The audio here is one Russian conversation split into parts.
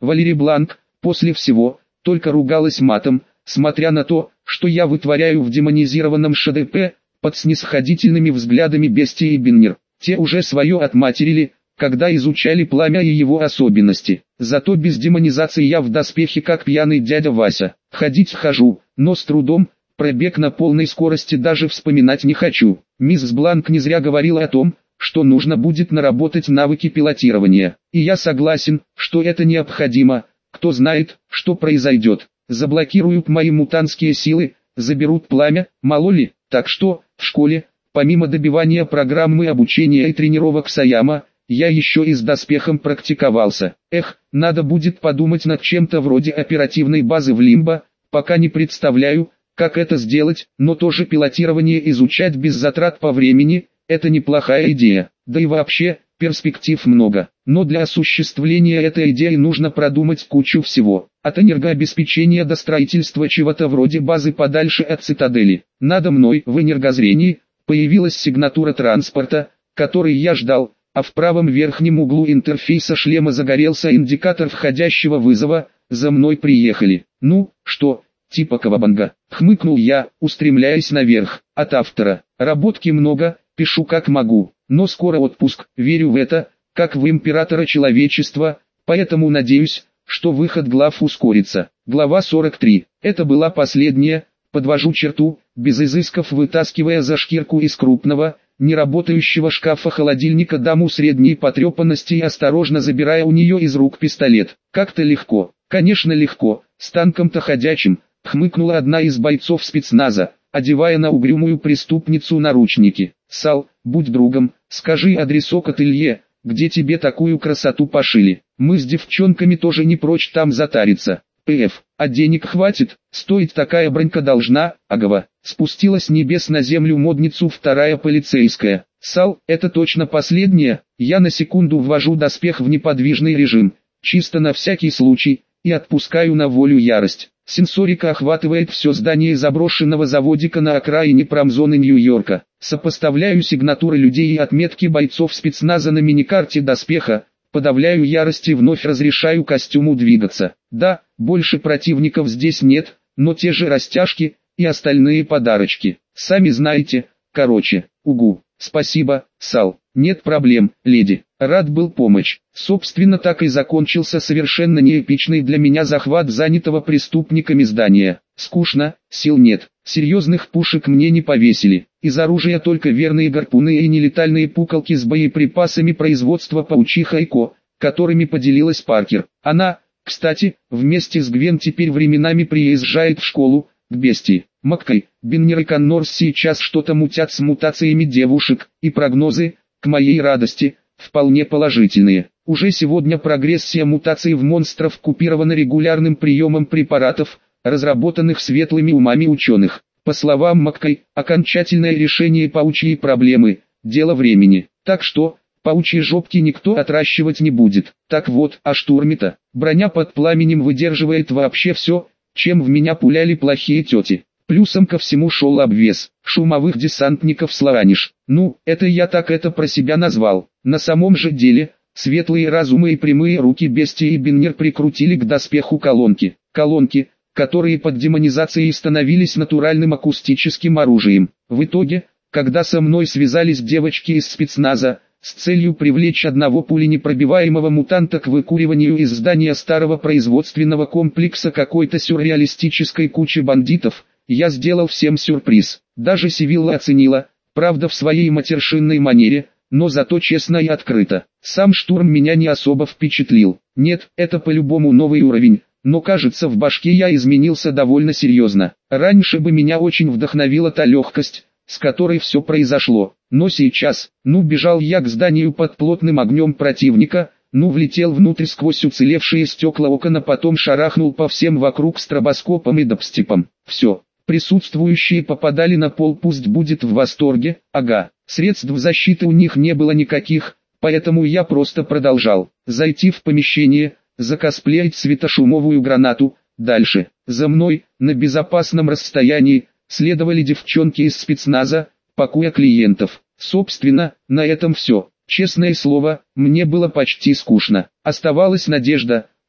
Валерий Бланк, после всего, только ругалась матом, смотря на то, что я вытворяю в демонизированном ШДП, под снисходительными взглядами Бестии и Биннер. Те уже свое отматерили, когда изучали Пламя и его особенности. Зато без демонизации я в доспехе как пьяный дядя Вася. Ходить хожу, но с трудом, пробег на полной скорости даже вспоминать не хочу. Мисс Бланк не зря говорила о том, что нужно будет наработать навыки пилотирования. И я согласен, что это необходимо. Кто знает, что произойдет. Заблокируют мои мутантские силы, заберут пламя, мало ли. Так что, в школе, помимо добивания программы обучения и тренировок Саяма, я еще и с доспехом практиковался. Надо будет подумать над чем-то вроде оперативной базы в Лимбо, пока не представляю, как это сделать, но тоже пилотирование изучать без затрат по времени – это неплохая идея. Да и вообще, перспектив много. Но для осуществления этой идеи нужно продумать кучу всего. От энергообеспечения до строительства чего-то вроде базы подальше от цитадели. Надо мной в энергозрении появилась сигнатура транспорта, который я ждал, а в правом верхнем углу интерфейса шлема загорелся индикатор входящего вызова «За мной приехали». Ну, что, типа кавабанга, хмыкнул я, устремляясь наверх. От автора. Работки много, пишу как могу, но скоро отпуск, верю в это, как в императора человечества, поэтому надеюсь, что выход глав ускорится. Глава 43. Это была последняя, подвожу черту, без изысков вытаскивая за шкирку из крупного, неработающего шкафа-холодильника даму средней потрепанности и осторожно забирая у нее из рук пистолет. Как-то легко, конечно легко, с танком-то ходячим, хмыкнула одна из бойцов спецназа, одевая на угрюмую преступницу наручники. Сал, будь другом, скажи адресок ателье, где тебе такую красоту пошили. Мы с девчонками тоже не прочь там затариться. П.Ф. А денег хватит, стоить такая бронька должна, агава. Спустилась с небес на землю модницу вторая полицейская. Сал, это точно последняя, я на секунду ввожу доспех в неподвижный режим, чисто на всякий случай, и отпускаю на волю ярость. Сенсорика охватывает все здание заброшенного заводика на окраине промзоны Нью-Йорка. Сопоставляю сигнатуры людей и отметки бойцов спецназа на миникарте доспеха, подавляю ярость и вновь разрешаю костюму двигаться. Да, больше противников здесь нет, но те же растяжки и остальные подарочки. Сами знаете, короче, угу. Спасибо, Сал. Нет проблем, леди. Рад был помочь. Собственно, так и закончился совершенно неэпичный для меня захват занятого преступниками здания. Скучно, сил нет. Серьезных пушек мне не повесили. Из оружия только верные гарпуны и нелетальные пукалки с боеприпасами производства Паучиха и Ко, которыми поделилась Паркер. Она, кстати, вместе с Гвен теперь временами приезжает в школу, к Бестии. Маккай, Биннер и Коннорс сейчас что-то мутят с мутациями девушек, и прогнозы, к моей радости, вполне положительные. Уже сегодня прогрессия мутаций в монстров купирована регулярным приемом препаратов, разработанных светлыми умами ученых. По словам Маккай, окончательное решение паучьей проблемы – дело времени. Так что, паучьи жопки никто отращивать не будет. Так вот, а штурме-то, броня под пламенем выдерживает вообще все, чем в меня пуляли плохие тети. Плюсом ко всему шел обвес, шумовых десантников слоранишь. Ну, это я так это про себя назвал. На самом же деле, светлые разумы и прямые руки Бестии и Биннер прикрутили к доспеху колонки. Колонки, которые под демонизацией становились натуральным акустическим оружием. В итоге, когда со мной связались девочки из спецназа, с целью привлечь одного пуленепробиваемого мутанта к выкуриванию из здания старого производственного комплекса какой-то сюрреалистической кучи бандитов, я сделал всем сюрприз. Даже Сивилла оценила, правда в своей матершинной манере, но зато честно и открыто. Сам штурм меня не особо впечатлил. Нет, это по-любому новый уровень, но кажется в башке я изменился довольно серьезно. Раньше бы меня очень вдохновила та легкость, с которой все произошло. Но сейчас, бежал я к зданию под плотным огнем противника, влетел внутрь сквозь уцелевшие стекла окон, а потом шарахнул по всем вокруг стробоскопом и дабстепом. Все. Присутствующие попадали на пол, пусть будет в восторге, ага. Средств защиты у них не было никаких, поэтому я просто продолжал. Зайти в помещение, закосплеить светошумовую гранату, дальше. За мной, на безопасном расстоянии, следовали девчонки из спецназа, пакуя клиентов. Собственно, на этом все. Честное слово, мне было почти скучно. Оставалась надежда,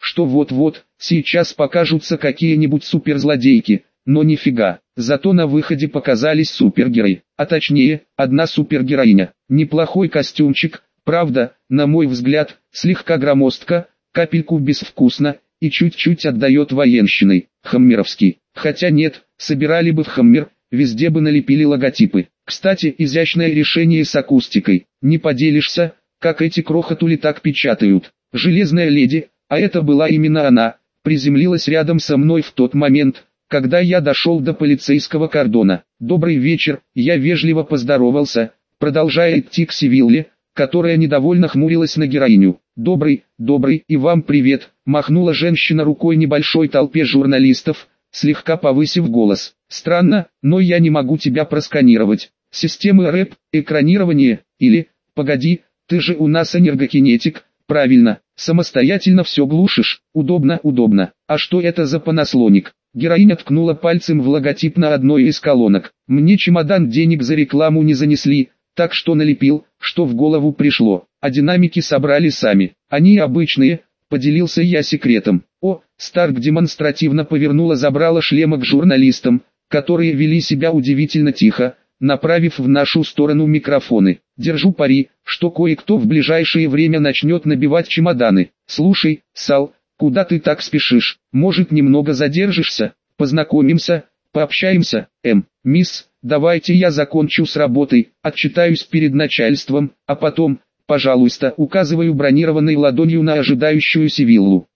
что вот-вот, сейчас покажутся какие-нибудь суперзлодейки, но нифига. Зато на выходе показались супергерои, а точнее, одна супергероиня. Неплохой костюмчик, правда, на мой взгляд, слегка громоздко, капельку безвкусно и чуть-чуть отдает военщиной, хаммеровский. Хотя нет, собирали бы в хаммер, везде бы налепили логотипы. Кстати, изящное решение с акустикой. Не поделишься, как эти крохотули так печатают. Железная леди, а это была именно она, приземлилась рядом со мной в тот момент, когда я дошел до полицейского кордона. «Добрый вечер», я вежливо поздоровался, продолжая идти к Севилле, которая недовольно хмурилась на героиню. «Добрый, и вам привет», махнула женщина рукой небольшой толпе журналистов, слегка повысив голос. «Странно, но я не могу тебя просканировать. Системы РЭП, экранирование, или, погоди, ты же у нас энергокинетик, правильно, самостоятельно все глушишь, удобно. А что это за панаслоник?» Героиня ткнула пальцем в логотип на одной из колонок. «Мне чемодан денег за рекламу не занесли, так что налепил, что в голову пришло, а динамики собрали сами. Они обычные», поделился я секретом. Старк демонстративно повернула забрала шлема к журналистам, которые вели себя удивительно тихо, направив в нашу сторону микрофоны. «Держу пари, что кое-кто в ближайшее время начнет набивать чемоданы. Слушай, Сал, куда ты так спешишь? Может, немного задержишься? Познакомимся, пообщаемся? Мисс, давайте я закончу с работой, отчитаюсь перед начальством, а потом, пожалуйста», указываю бронированной ладонью на ожидающую Севиллу.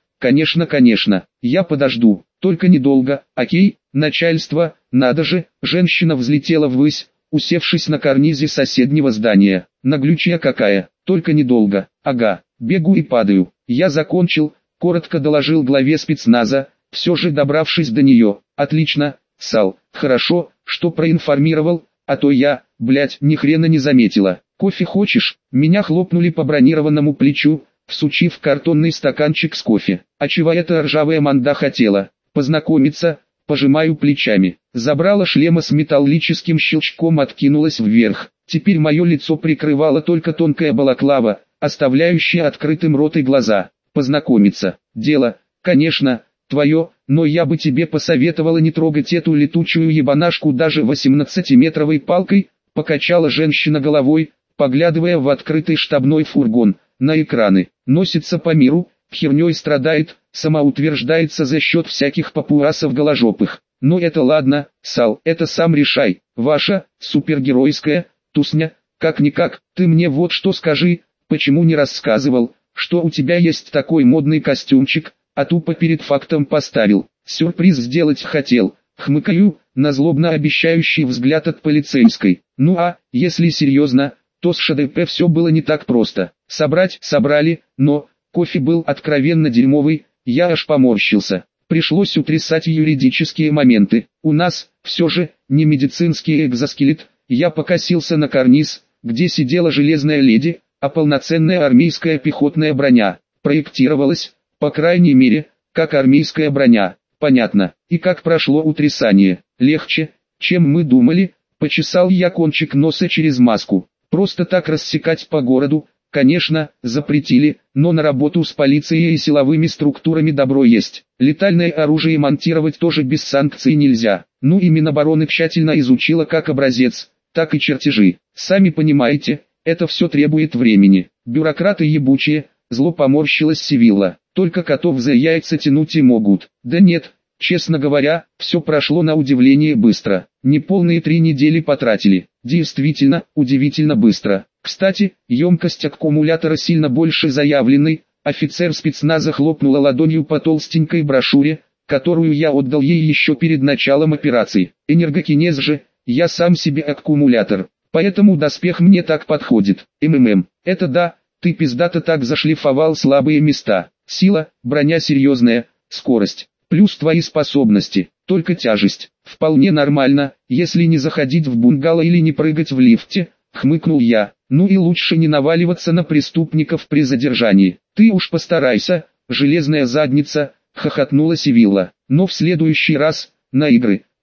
Конечно, я подожду, только недолго, окей, начальство, надо же», женщина взлетела ввысь, усевшись на карнизе соседнего здания. «Наглючая какая, только недолго, ага, бегу и падаю». «Я закончил», коротко доложил главе спецназа, все же добравшись до нее. «Отлично, Сал, хорошо, что проинформировал, а то я, ни хрена не заметила. Кофе хочешь?» Меня хлопнули по бронированному плечу, всучив картонный стаканчик с кофе. «А чего эта ржавая манда хотела? Познакомиться?» Пожимаю плечами. Забрала шлема с металлическим щелчком, откинулась вверх. Теперь мое лицо прикрывала только тонкая балаклава, оставляющая открытым рот и глаза. «Познакомиться. Дело, конечно, твое, но я бы тебе посоветовала не трогать эту летучую ебанашку даже 18-метровой палкой», покачала женщина головой, поглядывая в открытый штабной фургон. «На экраны, носится по миру, херней страдает, самоутверждается за счет всяких папуасов голожопых. Но это ладно, Сал, это сам решай, ваша, супергеройская, тусня, как-никак, ты мне вот что скажи, почему не рассказывал, что у тебя есть такой модный костюмчик, а тупо перед фактом поставил, сюрприз сделать хотел», хмыкаю, на злобно обещающий взгляд от полицейской. «Ну а, если серьезно, то с ШДП все было не так просто. Собрали, но кофе был откровенно дерьмовый, я аж поморщился. Пришлось утрясать юридические моменты. У нас, все же, не медицинский экзоскелет». Я покосился на карниз, где сидела железная леди, а полноценная армейская пехотная броня. Проектировалась, по крайней мере, как армейская броня. Понятно. И как прошло утрясание? Легче, чем мы думали. Почесал я кончик носа через маску. Просто так рассекать по городу, конечно, запретили, но на работу с полицией и силовыми структурами добро есть. Летальное оружие монтировать тоже без санкций нельзя. Ну и Минобороны тщательно изучила как образец, так и чертежи. Сами понимаете, это все требует времени. Бюрократы ебучие, зло поморщилась Севилла. Только котов за яйца тянуть и могут. Да нет, честно говоря, все прошло на удивление быстро. Неполные 3 недели потратили. Действительно, удивительно быстро. Кстати, емкость аккумулятора сильно больше заявленной. Офицер спецназа хлопнула ладонью по толстенькой брошюре, которую я отдал ей еще перед началом операции. Энергокинез же, я сам себе аккумулятор. Поэтому доспех мне так подходит. Это да, ты пиздато так зашлифовал слабые места. Сила, броня серьезная, скорость, плюс твои способности, только тяжесть. Вполне нормально, если не заходить в бунгало или не прыгать в лифте, хмыкнул я. Ну и лучше не наваливаться на преступников при задержании. Ты уж постарайся, железная задница, хохотнула Севилла. Но в следующий раз, на игры,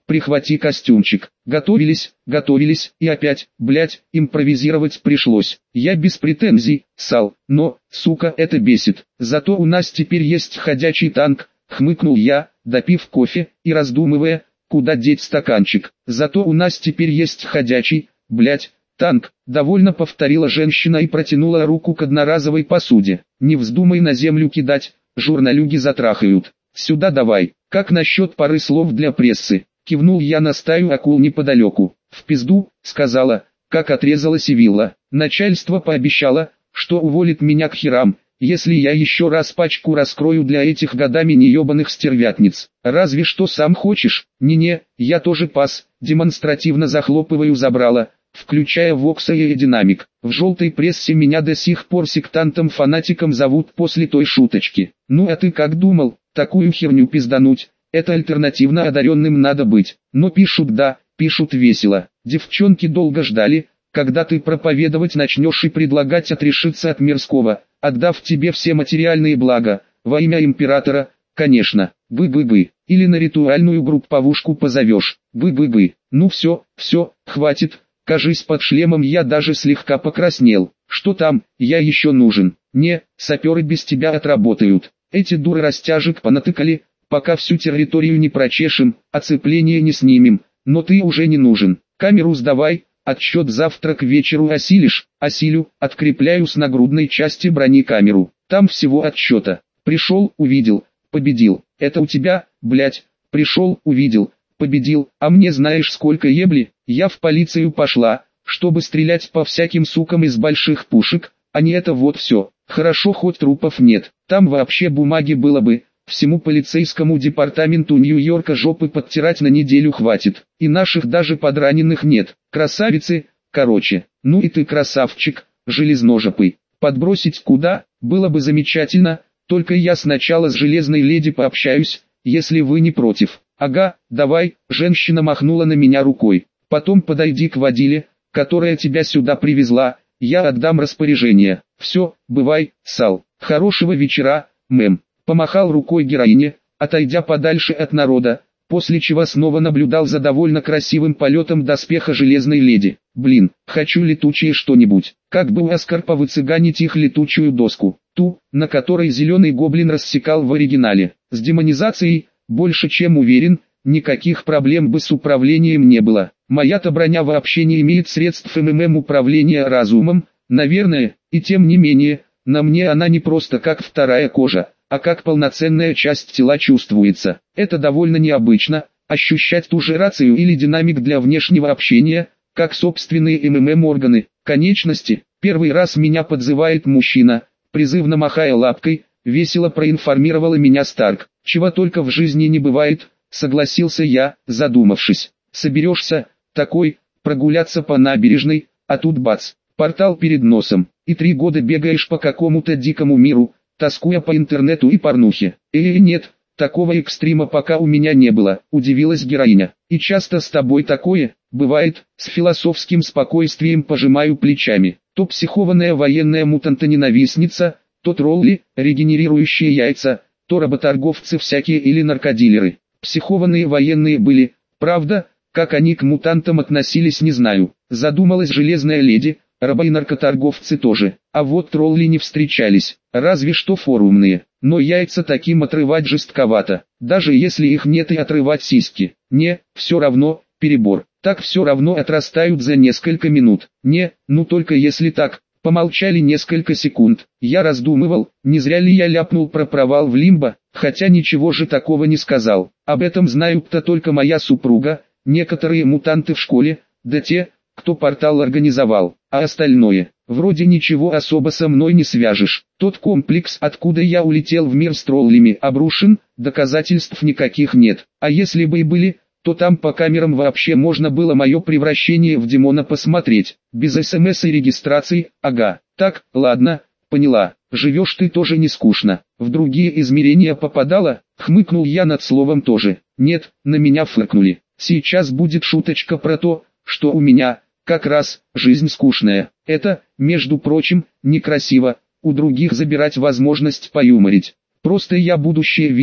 прихвати костюмчик. Готовились, и опять, импровизировать пришлось. Я без претензий, Сал, но, сука, это бесит. Зато у нас теперь есть ходячий танк, хмыкнул я, допив кофе, и раздумывая, куда деть стаканчик. Зато у нас теперь есть ходячий, танк, довольно повторила женщина и протянула руку к одноразовой посуде. Не вздумай на землю кидать, журналюги затрахают. Сюда давай. Как насчет пары слов для прессы? Кивнул я на стаю акул неподалеку. В пизду, сказала, как отрезала Сивилла. Начальство пообещало, что уволит меня к херам, если я еще раз пачку раскрою для этих годами неебаных стервятниц. Разве что сам хочешь? Не-не, я тоже пас, демонстративно захлопываю забрала, включая Вокса и динамик. В желтой прессе меня до сих пор сектантом-фанатиком зовут после той шуточки. Ну а ты как думал, такую херню пиздануть? Это альтернативно одаренным надо быть. Но пишут весело. Девчонки долго ждали, когда ты проповедовать начнешь и предлагать отрешиться от мирского, отдав тебе все материальные блага, во имя императора, конечно. Бы-бы-бы. Или на ритуальную групповушку позовешь. Бы-бы-бы. Ну все, хватит. Кажись, под шлемом я даже слегка покраснел. Что там, я еще нужен? Не, саперы без тебя отработают. Эти дуры растяжек понатыкали, пока всю территорию не прочешем, оцепление не снимем. Но ты уже не нужен. Камеру сдавай, отсчет завтра к вечеру осилишь. Осилю, открепляю с нагрудной части брони камеру. Там всего отсчета. Пришел, увидел, победил. Это у тебя, пришел, увидел, победил. А мне знаешь сколько ебли? Я в полицию пошла, чтобы стрелять по всяким сукам из больших пушек, а не это вот все. Хорошо хоть трупов нет. Там вообще бумаги было бы. Всему полицейскому департаменту Нью-Йорка жопы подтирать на неделю хватит. И наших даже подраненных нет. Красавицы, короче. Ну и ты красавчик, железножопый. Подбросить куда? Было бы замечательно. Только я сначала с железной леди пообщаюсь, если вы не против. Ага, давай, женщина махнула на меня рукой. Потом подойди к водиле, которая тебя сюда привезла, я отдам распоряжение. Все, бывай, Сал. Хорошего вечера, мэм. Помахал рукой героине, отойдя подальше от народа, после чего снова наблюдал за довольно красивым полетом доспеха железной леди. Блин, хочу летучее что-нибудь. Как бы у Оскар повыцыганить их летучую доску, ту, на которой зеленый гоблин рассекал в оригинале. С демонизацией, больше чем уверен, никаких проблем бы с управлением не было. Моя-то броня вообще не имеет средств управления разумом, наверное, и тем не менее, на мне она не просто как вторая кожа, а как полноценная часть тела чувствуется. Это довольно необычно, ощущать ту же рацию или динамик для внешнего общения, как собственные органы, конечности. Первый раз меня подзывает мужчина, призывно махая лапкой, весело проинформировала меня Старк. Чего только в жизни не бывает, согласился я, задумавшись. Соберешься, такой, прогуляться по набережной, а тут бац, портал перед носом, и 3 года бегаешь по какому-то дикому миру, тоскуя по интернету и порнухе. Нет, такого экстрима пока у меня не было, удивилась героиня. И часто с тобой такое, бывает, с философским спокойствием пожимаю плечами. То психованная военная мутанта-ненавистница, то тролли, регенерирующие яйца, то работорговцы всякие или наркодилеры. Психованные военные были, правда, как они к мутантам относились не знаю. Задумалась железная леди, рабы и наркоторговцы тоже. А вот тролли не встречались, разве что форумные. Но яйца таким отрывать жестковато, даже если их нет и отрывать сиськи. Не, все равно, перебор. Так все равно отрастают за несколько минут. Не, ну только если так. Помолчали несколько секунд. Я раздумывал, не зря ли я ляпнул про провал в Лимбо, хотя ничего же такого не сказал. Об этом знают-то только моя супруга, некоторые мутанты в школе, да те, кто портал организовал. А остальное, вроде ничего особо со мной не свяжешь. Тот комплекс, откуда я улетел в мир с троллями, обрушен, доказательств никаких нет. А если бы и были, то там по камерам вообще можно было мое превращение в демона посмотреть. Без СМС и регистрации, ага. Так, ладно, поняла. Живешь ты тоже не скучно. В другие измерения попадала? Хмыкнул я над словом тоже. Нет, на меня фыркнули. Сейчас будет шуточка про то, что у меня, как раз, жизнь скучная. Это, между прочим, некрасиво, у других забирать возможность поюморить. Просто я будущее вижу,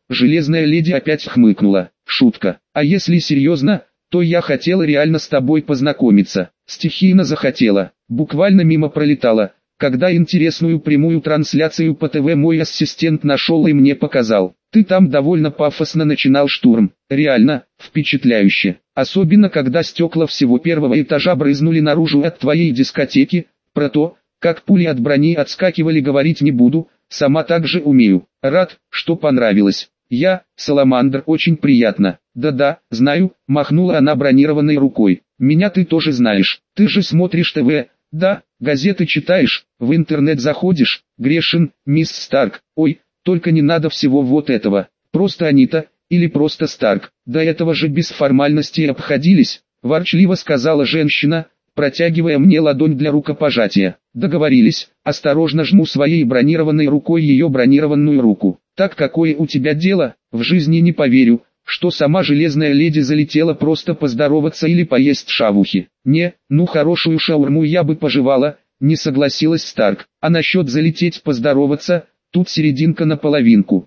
Железная леди опять хмыкнула. Шутка. А если серьезно, то я хотела реально с тобой познакомиться. Стихийно захотела. Буквально мимо пролетала. Когда интересную прямую трансляцию по ТВ мой ассистент нашел и мне показал. Ты там довольно пафосно начинал штурм. Реально, впечатляюще. Особенно когда стекла всего первого этажа брызнули наружу от твоей дискотеки. Про то, как пули от брони отскакивали, говорить не буду. Сама также умею. Рад, что понравилось. Я, Саламандр, очень приятно. Да-да, знаю, махнула она бронированной рукой. Меня ты тоже знаешь. Ты же смотришь ТВ. Да, газеты читаешь, в интернет заходишь. Грешен, мисс Старк. Ой, только не надо всего вот этого. Просто Анита, или просто Старк. До этого же без формальностей обходились, ворчливо сказала женщина, протягивая мне ладонь для рукопожатия. Договорились. Осторожно жму своей бронированной рукой ее бронированную руку. Так какое у тебя дело? В жизни не поверю, что сама железная леди залетела просто поздороваться или поесть шавухи. Не, ну хорошую шаурму я бы пожевала, не согласилась Старк. А насчет залететь поздороваться, тут серединка на половинку.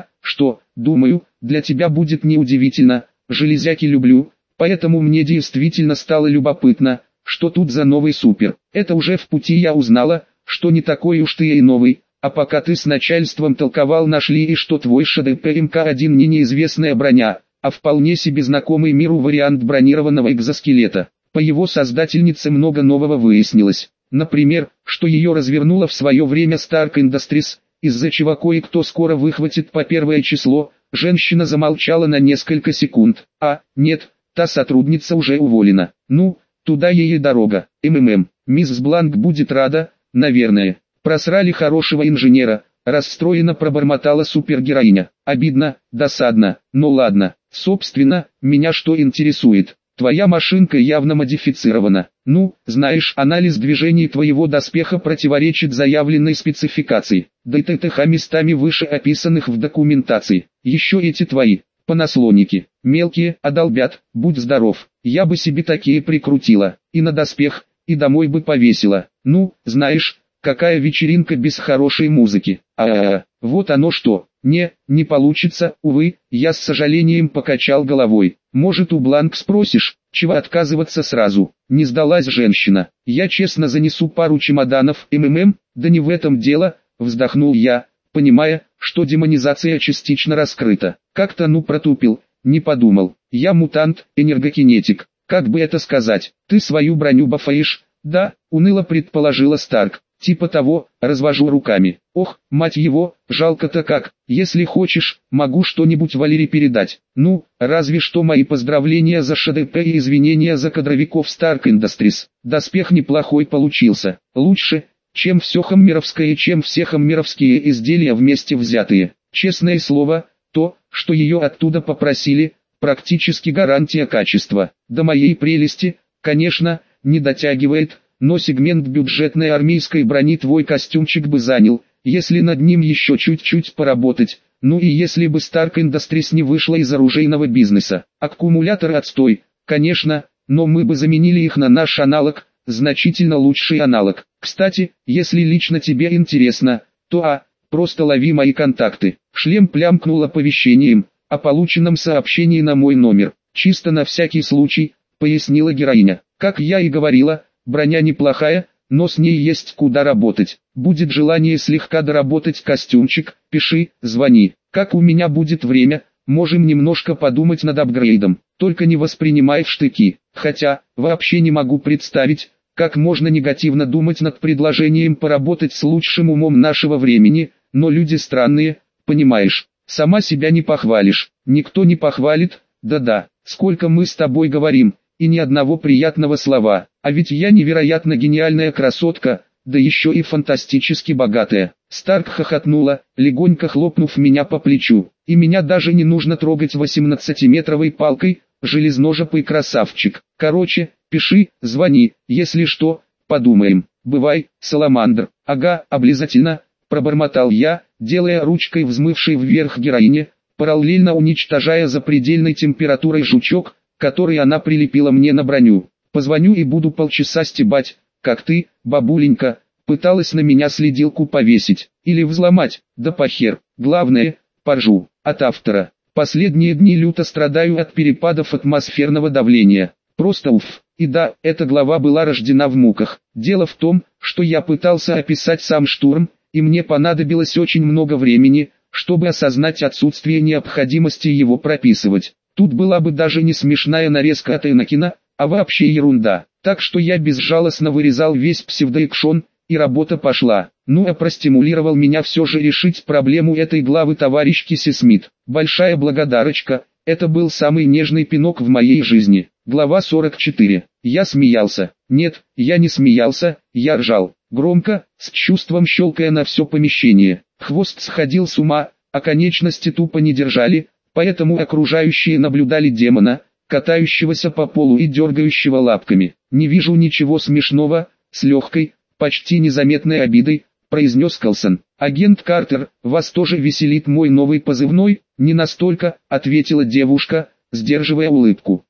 Думаю, для тебя будет неудивительно, железяки люблю, поэтому мне действительно стало любопытно, что тут за новый супер. Это уже в пути я узнала, что не такой уж ты и новый. А пока ты с начальством толковал, нашли и что твой ШДП МК-1 не неизвестная броня, а вполне себе знакомый миру вариант бронированного экзоскелета. По его создательнице много нового выяснилось. Например, что ее развернула в свое время Stark Industries, из-за чего кое-кто скоро выхватит по первое число. Женщина замолчала на несколько секунд. Нет, та сотрудница уже уволена. Ну, туда ей и дорога. Мисс Бланк будет рада, наверное. Просрали хорошего инженера, расстроенно пробормотала супергероиня. Обидно, досадно, но ладно. Собственно, меня что интересует? Твоя машинка явно модифицирована. Ну, знаешь, анализ движений твоего доспеха противоречит заявленной спецификации. Да и ТТХ местами выше описанных в документации. Еще эти твои понаслонники, мелкие, одолбят, будь здоров. Я бы себе такие прикрутила, и на доспех, и домой бы повесила. Ну, знаешь, какая вечеринка без хорошей музыки. Вот оно что. Не получится, увы, я с сожалением покачал головой. Может, у Бланк спросишь, чего отказываться сразу? Не сдалась женщина. Я честно занесу пару чемоданов. Да не в этом дело, вздохнул я, понимая, что демонизация частично раскрыта. Как-то протупил, не подумал. Я мутант, энергокинетик. Как бы это сказать? Ты свою броню бафаешь? Да, уныло предположила Старк. Типа того, развожу руками. Ох, мать его, жалко-то как. Если хочешь, могу что-нибудь Валере передать. Ну, разве что мои поздравления за ШДП и извинения за кадровиков Stark Industries. Доспех неплохой получился. Лучше, чем все хаммеровское, чем все хаммеровские изделия вместе взятые. Честное слово, то, что ее оттуда попросили, практически гарантия качества. До моей прелести, конечно, не дотягивает, но сегмент бюджетной армейской брони твой костюмчик бы занял, если над ним еще чуть-чуть поработать. Ну и если бы Stark Industries не вышла из оружейного бизнеса. Аккумуляторы отстой, конечно, но мы бы заменили их на наш аналог, значительно лучший аналог. Кстати, если лично тебе интересно, то просто лови мои контакты. Шлем плямкнул оповещением о полученном сообщении на мой номер. Чисто на всякий случай, пояснила героиня. Как я и говорила, броня неплохая, но с ней есть куда работать. Будет желание слегка доработать костюмчик, пиши, звони. Как у меня будет время, можем немножко подумать над апгрейдом. Только не воспринимай в штыки. Хотя, вообще не могу представить, как можно негативно думать над предложением поработать с лучшим умом нашего времени, но люди странные, понимаешь. Сама себя не похвалишь, никто не похвалит, да-да, сколько мы с тобой говорим, и ни одного приятного слова, а ведь я невероятно гениальная красотка, да еще и фантастически богатая. Старк хохотнула, легонько хлопнув меня по плечу, и меня даже не нужно трогать 18-метровой палкой, железножопый красавчик. Короче, пиши, звони, если что, подумаем. Бывай, Саламандр. Ага, облизательно, пробормотал я, делая ручкой взмывшей вверх героине, параллельно уничтожая запредельной температурой жучок, который она прилепила мне на броню. Позвоню и буду полчаса стебать, как ты, бабуленька, пыталась на меня следилку повесить, или взломать, да похер, главное, поржу. От автора. Последние дни люто страдаю от перепадов атмосферного давления. Просто уф. И да, эта глава была рождена в муках. Дело в том, что я пытался описать сам штурм, и мне понадобилось очень много времени, чтобы осознать отсутствие необходимости его прописывать. Тут была бы даже не смешная нарезка от Энакина, а вообще ерунда. Так что я безжалостно вырезал весь псевдоэкшон, и работа пошла. Ну а простимулировал меня все же решить проблему этой главы товарищ Киси Смит. Большая благодарочка, это был самый нежный пинок в моей жизни. Глава 44. Я смеялся. Нет, я не смеялся, я ржал. Громко, с чувством щелкая на все помещение. Хвост сходил с ума, а конечности тупо не держали, поэтому окружающие наблюдали демона, катающегося по полу и дергающего лапками. «Не вижу ничего смешного», с легкой, почти незаметной обидой, произнес Калсон. «Агент Картер, вас тоже веселит мой новый позывной?» «Не настолько», ответила девушка, сдерживая улыбку.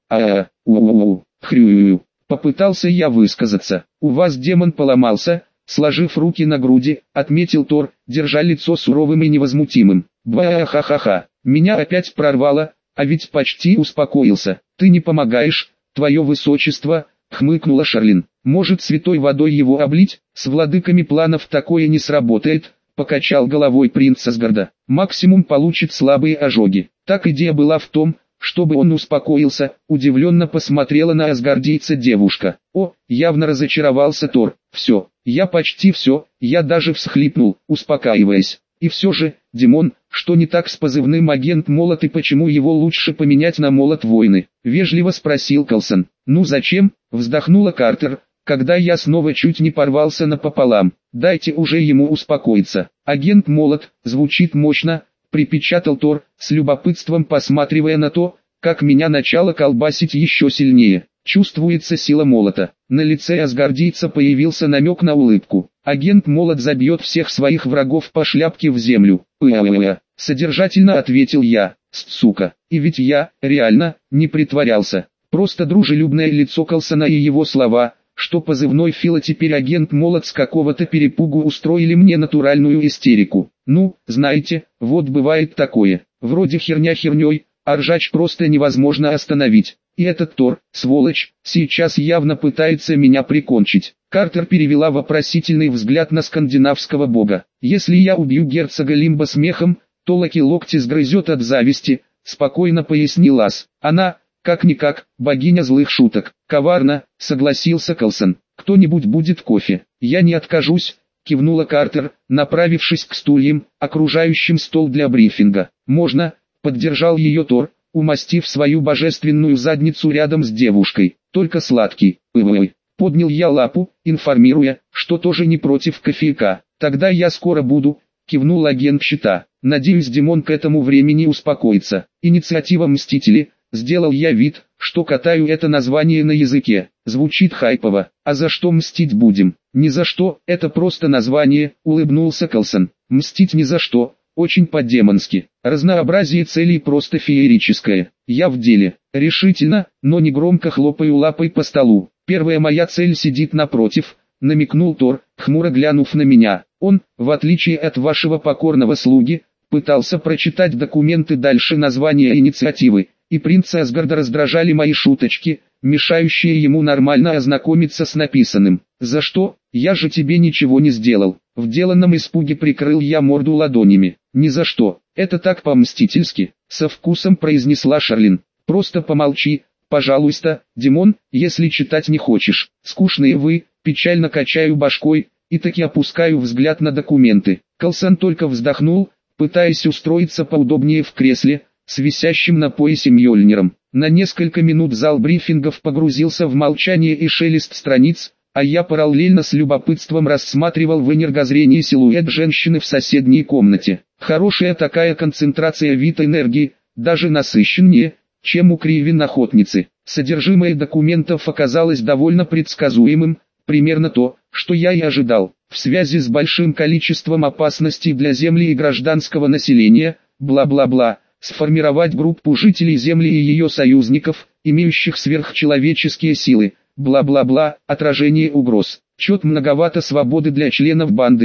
Хрю. Попытался я высказаться. «У вас демон поломался», сложив руки на груди, отметил Тор, держа лицо суровым и невозмутимым. «Ба-ха-ха-ха, меня опять прорвало, а ведь почти успокоился. Ты не помогаешь, твое высочество», хмыкнула Шарлин. «Может, святой водой его облить? С владыками планов такое не сработает», покачал головой принц Асгарда. «Максимум получит слабые ожоги». Так идея была в том, чтобы он успокоился. Удивленно посмотрела на асгардийца девушка. «О, явно разочаровался Тор. Все, я почти все», я даже всхлипнул, успокаиваясь. «И все же, Димон, что не так с позывным агент Молот и почему его лучше поменять на Молот Войны?» Вежливо спросил Калсон. «Ну зачем?» Вздохнула Картер, когда я снова чуть не порвался напополам. «Дайте уже ему успокоиться». «Агент Молот» звучит мощно, припечатал Тор, с любопытством посматривая на то, как меня начало колбасить еще сильнее. Чувствуется сила молота. На лице асгардийца появился намек на улыбку. «Агент Молот забьет всех своих врагов по шляпке в землю». Содержательно ответил я. «Сука, и ведь я, реально, не притворялся». Просто дружелюбное лицо Калсона и его слова, что позывной Фила теперь агент Молот с какого-то перепугу устроили мне натуральную истерику. Ну, знаете, вот бывает такое. Вроде херня херней, а ржач просто невозможно остановить. И этот Тор, сволочь, сейчас явно пытается меня прикончить. Картер перевела вопросительный взгляд на скандинавского бога. «Если я убью герцога Лимба смехом, то Локи локти сгрызет от зависти», спокойно пояснил Ас. «Она, как-никак, богиня злых шуток». «Коварно», согласился Калсон. «Кто-нибудь будет кофе?» «Я не откажусь», кивнула Картер, направившись к стульям, окружающим стол для брифинга. «Можно», поддержал ее Тор, умастив свою божественную задницу рядом с девушкой. «Только сладкий». Поднял я лапу, информируя, что тоже не против кофейка. «Тогда я скоро буду», кивнул агент Щита. «Надеюсь, Димон к этому времени успокоится». «Инициатива Мстители», сделал я вид, что катаю это название на языке. Звучит хайпово. «А за что мстить будем?» «Ни за что, это просто название», улыбнулся Калсон. «Мстить ни за что». Очень по-демонски. Разнообразие целей просто феерическое. Я в деле. Решительно, но не громко хлопаю лапой по столу. «Первая моя цель сидит напротив», намекнул Тор, хмуро глянув на меня. Он, в отличие от вашего покорного слуги, пытался прочитать документы дальше названия инициативы, и принца Асгарда раздражали мои шуточки, мешающие ему нормально ознакомиться с написанным. «За что? Я же тебе ничего не сделал». В деланном испуге прикрыл я морду ладонями. «Ни за что, это так по-мстительски», со вкусом произнесла Шарлин. «Просто помолчи, пожалуйста, Димон, если читать не хочешь». «Скучные вы», печально качаю башкой, и таки опускаю взгляд на документы. Калсон только вздохнул, пытаясь устроиться поудобнее в кресле, с висящим на поясе Мьёльниром. На несколько минут зал брифингов погрузился в молчание и шелест страниц, а я параллельно с любопытством рассматривал в энергозрении силуэт женщины в соседней комнате. Хорошая такая концентрация вит-энергии, даже насыщеннее, чем у Кривин-охотницы. Содержимое документов оказалось довольно предсказуемым, примерно то, что я и ожидал. В связи с большим количеством опасностей для Земли и гражданского населения, бла-бла-бла, сформировать группу жителей Земли и ее союзников, имеющих сверхчеловеческие силы, бла-бла-бла, отражение угроз. Чет многовато свободы для членов банды,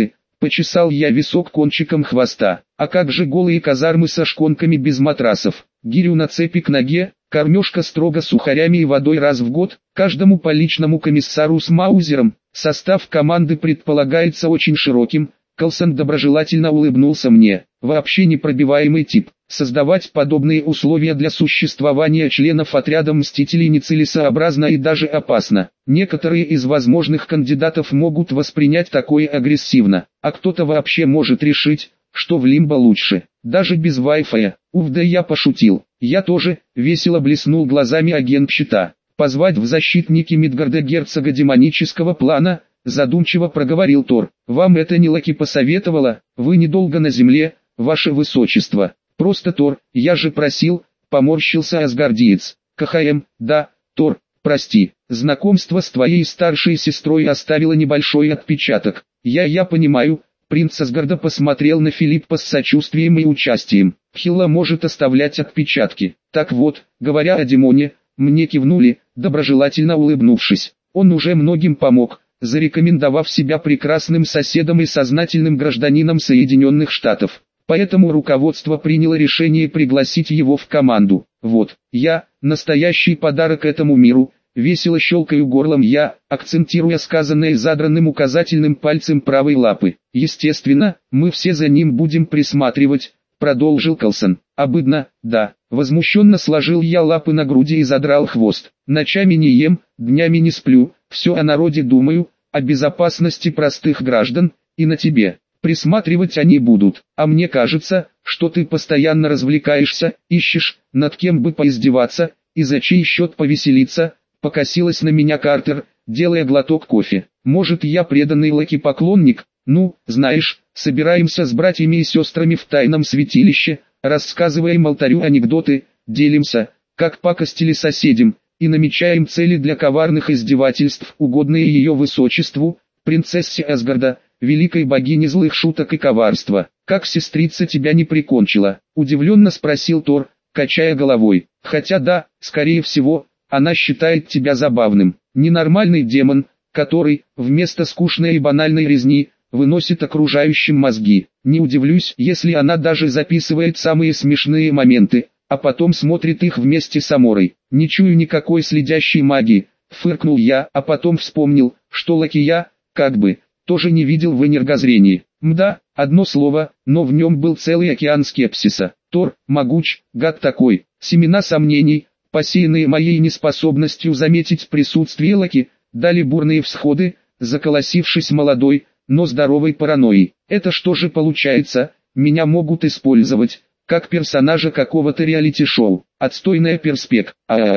Почесал я висок кончиком хвоста. А как же голые казармы со шконками без матрасов? Гирю на цепи к ноге, кормежка строго сухарями и водой раз в год, каждому по личному комиссару с маузером. Состав команды предполагается очень широким. Калсон доброжелательно улыбнулся мне. Вообще непробиваемый тип. Создавать подобные условия для существования членов отряда Мстителей нецелесообразно и даже опасно. Некоторые из возможных кандидатов могут воспринять такое агрессивно, а кто-то вообще может решить, что в Лимбо лучше, даже без Wi-Fi. Уф, да я пошутил. Я тоже, весело блеснул глазами агент Щита. Позвать в защитники Мидгарда герцога демонического плана, задумчиво проговорил Тор. Вам это не Локи посоветовала, вы недолго на земле, ваше высочество. Просто Тор, я же просил, поморщился асгардиец. КХМ, да, Тор, прости, знакомство с твоей старшей сестрой оставило небольшой отпечаток. Я понимаю. Принц Асгарда посмотрел на Филиппа с сочувствием и участием. Хилла может оставлять отпечатки. Так вот, говоря о Димоне, мне кивнули, доброжелательно улыбнувшись. Он уже многим помог, зарекомендовав себя прекрасным соседом и сознательным гражданином Соединенных Штатов. Поэтому руководство приняло решение пригласить его в команду. Вот, я, настоящий подарок этому миру. Весело щелкаю горлом я, акцентируя сказанное задранным указательным пальцем правой лапы. Естественно, мы все за ним будем присматривать, продолжил Калсон. Обыдно, да. Возмущенно сложил я лапы на груди и задрал хвост. Ночами не ем, днями не сплю, все о народе думаю, о безопасности простых граждан, и на тебе. Присматривать они будут, а мне кажется, что ты постоянно развлекаешься, ищешь, над кем бы поиздеваться, и за чей счет повеселиться. Покосилась на меня Картер, делая глоток кофе. Может, я преданный Локи поклонник? Ну, знаешь, собираемся с братьями и сестрами в тайном святилище, рассказываем алтарю анекдоты, делимся, как пакостили соседям, и намечаем цели для коварных издевательств, угодные ее высочеству, принцессе Асгарда, великой богине злых шуток и коварства. Как сестрица тебя не прикончила? Удивленно спросил Тор, качая головой. Хотя да, скорее всего, она считает тебя забавным. Ненормальный демон, который, вместо скучной и банальной резни, выносит окружающим мозги. Не удивлюсь, если она даже записывает самые смешные моменты, а потом смотрит их вместе с Аморой. Не чую никакой следящей магии, фыркнул я, а потом вспомнил, что Локи я, как бы, тоже не видел в энергозрении. Мда, одно слово, но в нем был целый океан скепсиса. Тор, могуч, гад такой, семена сомнений, посеянные моей неспособностью заметить присутствие Локи, дали бурные всходы, заколосившись молодой, но здоровой паранойей. Это что же получается, меня могут использовать, как персонажа какого-то реалити-шоу. Отстойная перспек.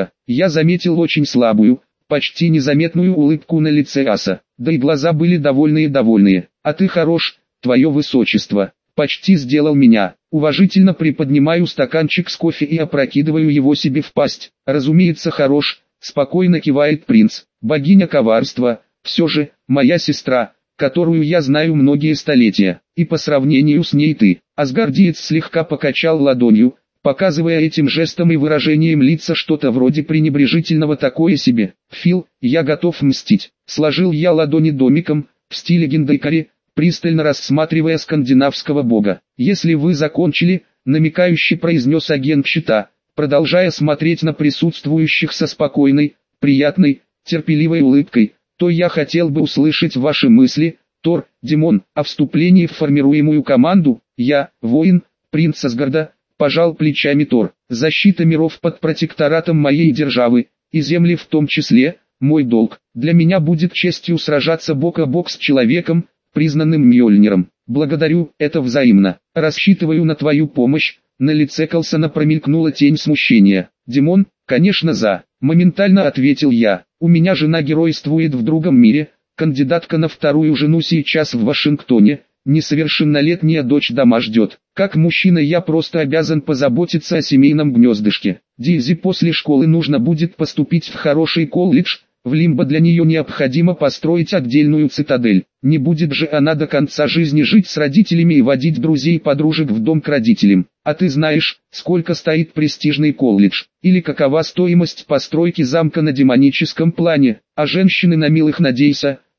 Я заметил очень слабую, почти незаметную улыбку на лице Аса, да и глаза были довольные. А ты хорош, твое высочество. Почти сделал меня. Уважительно приподнимаю стаканчик с кофе и опрокидываю его себе в пасть. Разумеется, хорош, спокойно кивает принц. Богиня коварства, все же, моя сестра, которую я знаю многие столетия, и по сравнению с ней ты. Асгардиец слегка покачал ладонью, показывая этим жестом и выражением лица что-то вроде пренебрежительного такое себе. Фил, я готов мстить. Сложил я ладони домиком, в стиле гиндайкари, пристально рассматривая скандинавского бога. «Если вы закончили», намекающе произнес агент Щита, продолжая смотреть на присутствующих со спокойной, приятной, терпеливой улыбкой, то я хотел бы услышать ваши мысли, Тор, Димон, о вступлении в формируемую команду. Я, воин, принц Асгарда, пожал плечами Тор. Защита миров под протекторатом моей державы, и земли в том числе, мой долг. Для меня будет честью сражаться бок о бок с человеком, признанным Мьёльниром. Благодарю, это взаимно. Рассчитываю на твою помощь. На лице Калсона промелькнула тень смущения. Димон, конечно за. Моментально ответил я. У меня жена геройствует в другом мире. Кандидатка на вторую жену сейчас в Вашингтоне. Несовершеннолетняя дочь дома ждет. Как мужчина я просто обязан позаботиться о семейном гнездышке. Дизи после школы нужно будет поступить в хороший колледж. В Лимбо для нее необходимо построить отдельную цитадель. Не будет же она до конца жизни жить с родителями и водить друзей и подружек в дом к родителям. А ты знаешь, сколько стоит престижный колледж, или какова стоимость постройки замка на демоническом плане, а женщины на милых надейся,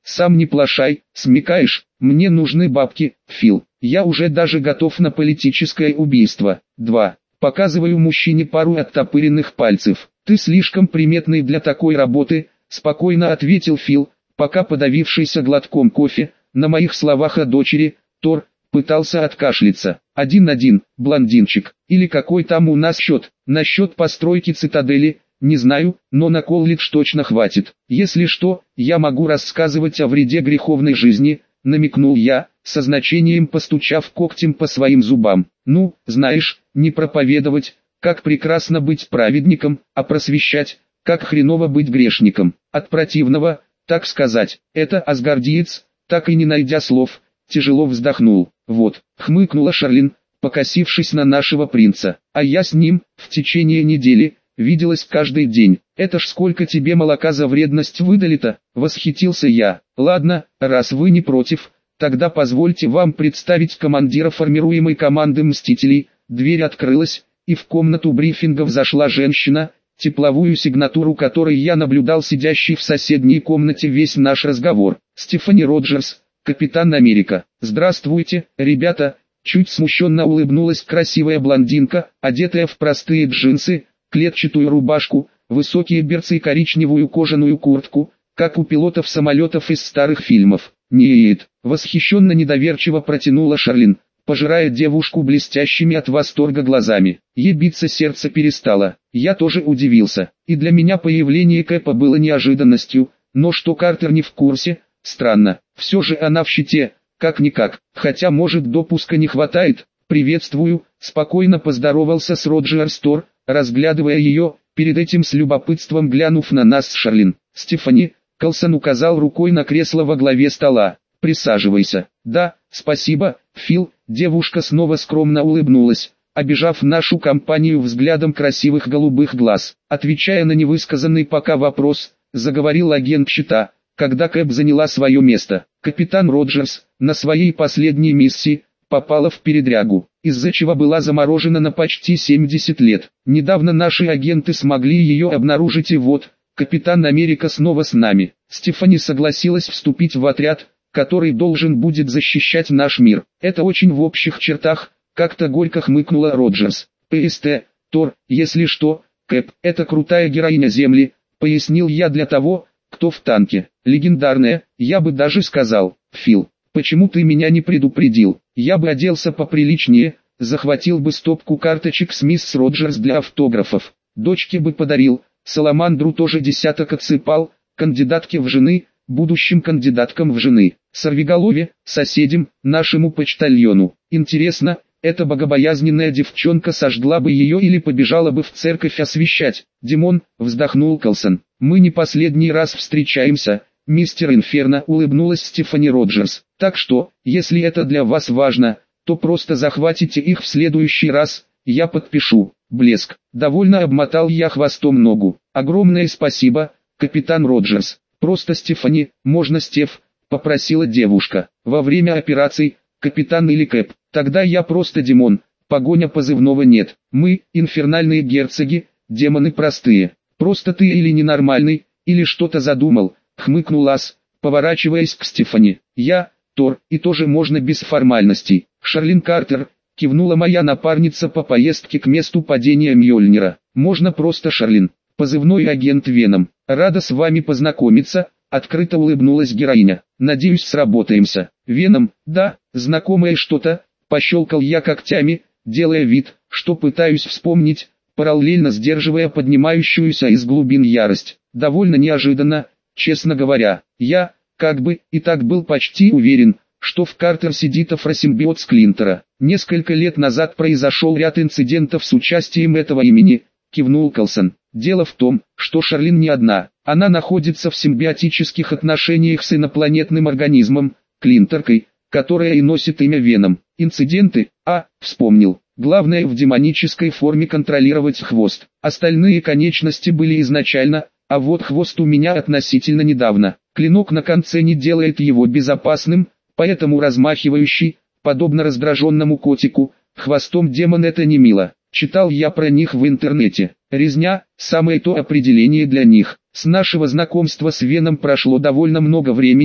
Сам не плашай, смекаешь, мне нужны бабки, Фил. Я уже даже готов на политическое убийство. 2. Показываю мужчине пару оттопыренных пальцев. Ты слишком приметный для такой работы, спокойно ответил Фил, пока подавившийся глотком кофе, на моих словах о дочери, Тор, пытался откашляться. 1-1, блондинчик, или какой там у нас счет, насчет постройки цитадели, не знаю, но на колледж точно хватит. Если что, я могу рассказывать о вреде греховной жизни, намекнул я, со значением постучав когтем по своим зубам. Ну, знаешь, не проповедовать, как прекрасно быть праведником, а просвещать, как хреново быть грешником. От противного, так сказать, это асгардиец, так и не найдя слов, тяжело вздохнул. Вот, хмыкнула Шарлин, покосившись на нашего принца. А я с ним, в течение недели, виделась каждый день. Это ж сколько тебе молока за вредность выдали-то, восхитился я. Ладно, раз вы не против, тогда позвольте вам представить командира формируемой команды Мстителей. Дверь открылась, и в комнату брифингов зашла женщина, тепловую сигнатуру которой я наблюдал сидящей в соседней комнате весь наш разговор. Стефани Роджерс, Капитан Америка. Здравствуйте, ребята, чуть смущенно улыбнулась красивая блондинка, одетая в простые джинсы, клетчатую рубашку, высокие берцы и коричневую кожаную куртку, как у пилотов самолетов из старых фильмов. «Нет», — восхищенно недоверчиво протянула Шарлин, пожирая девушку блестящими от восторга глазами. Ей биться сердце перестало. Я тоже удивился, и для меня появление Кэпа было неожиданностью, но что Картер не в курсе, странно. Все же она в щите, как-никак, хотя может допуска не хватает. «Приветствую», — спокойно поздоровался с Роджерс Тор, разглядывая ее, перед этим с любопытством глянув на нас с Шарлин. «Стефани», — Колсон указал рукой на кресло во главе стола, — «присаживайся». «Да, спасибо, Фил», — девушка снова скромно улыбнулась, обижав нашу компанию взглядом красивых голубых глаз. Отвечая на невысказанный пока вопрос, заговорил агент щита, когда Кэп заняла свое место. Капитан Роджерс, на своей последней миссии, попала в передрягу, из-за чего была заморожена на почти 70 лет. Недавно наши агенты смогли ее обнаружить, и вот, Капитан Америка снова с нами. Стефани согласилась вступить в отряд, который должен будет защищать наш мир. Это очень в общих чертах, как-то горько хмыкнула Роджерс. ПСТ, Тор, если что, Кэп, это крутая героиня Земли, пояснил я для того, кто в танке. Легендарная, я бы даже сказал. Фил, почему ты меня не предупредил? Я бы оделся поприличнее, захватил бы стопку карточек с мисс Роджерс для автографов. Дочке бы подарил, Саламандру тоже десяток отсыпал, кандидатке в жены, будущим кандидаткам в жены, сорвиголове, соседям, нашему почтальону. Интересно, эта богобоязненная девчонка сожгла бы ее или побежала бы в церковь освящать? Димон, вздохнул Колсон, мы не последний раз встречаемся, мистер Инферно, улыбнулась Стефани Роджерс. Так что, если это для вас важно, то просто захватите их в следующий раз, я подпишу. Блеск. Довольно обмотал я хвостом ногу. Огромное спасибо, капитан Роджерс. Просто Стефани, можно Стеф, попросила девушка. Во время операций, капитан или Кэп. Тогда я просто Димон, погоня позывного нет. Мы, инфернальные герцоги, демоны простые. Просто ты или ненормальный, или что-то задумал, хмыкнул Ас, поворачиваясь к Стефани. Я, Тор, и тоже можно без формальностей. Шарлин Картер, кивнула моя напарница по поездке к месту падения Мьёльнира. Можно просто Шарлин, позывной агент Веном. Рада с вами познакомиться, открыто улыбнулась героиня. Надеюсь, сработаемся. Веном, да, знакомое что-то, пощелкал я когтями, делая вид, что пытаюсь вспомнить, параллельно сдерживая поднимающуюся из глубин ярость. Довольно неожиданно, честно говоря. Я, как бы, и так был почти уверен, что в Картер сидит афросимбиот Склинтера. Несколько лет назад произошел ряд инцидентов с участием этого имени, кивнул Колсон. Дело в том, что Шарлин не одна, она находится в симбиотических отношениях с инопланетным организмом, Клинтеркой, которая и носит имя Веном. Инциденты, вспомнил. Главное в демонической форме контролировать хвост. Остальные конечности были изначально, а вот хвост у меня относительно недавно. Клинок на конце не делает его безопасным, поэтому размахивающий, подобно раздраженному котику, хвостом демон это не мило. Читал я про них в интернете. Резня – самое то определение для них. С нашего знакомства с Веном прошло довольно много времени,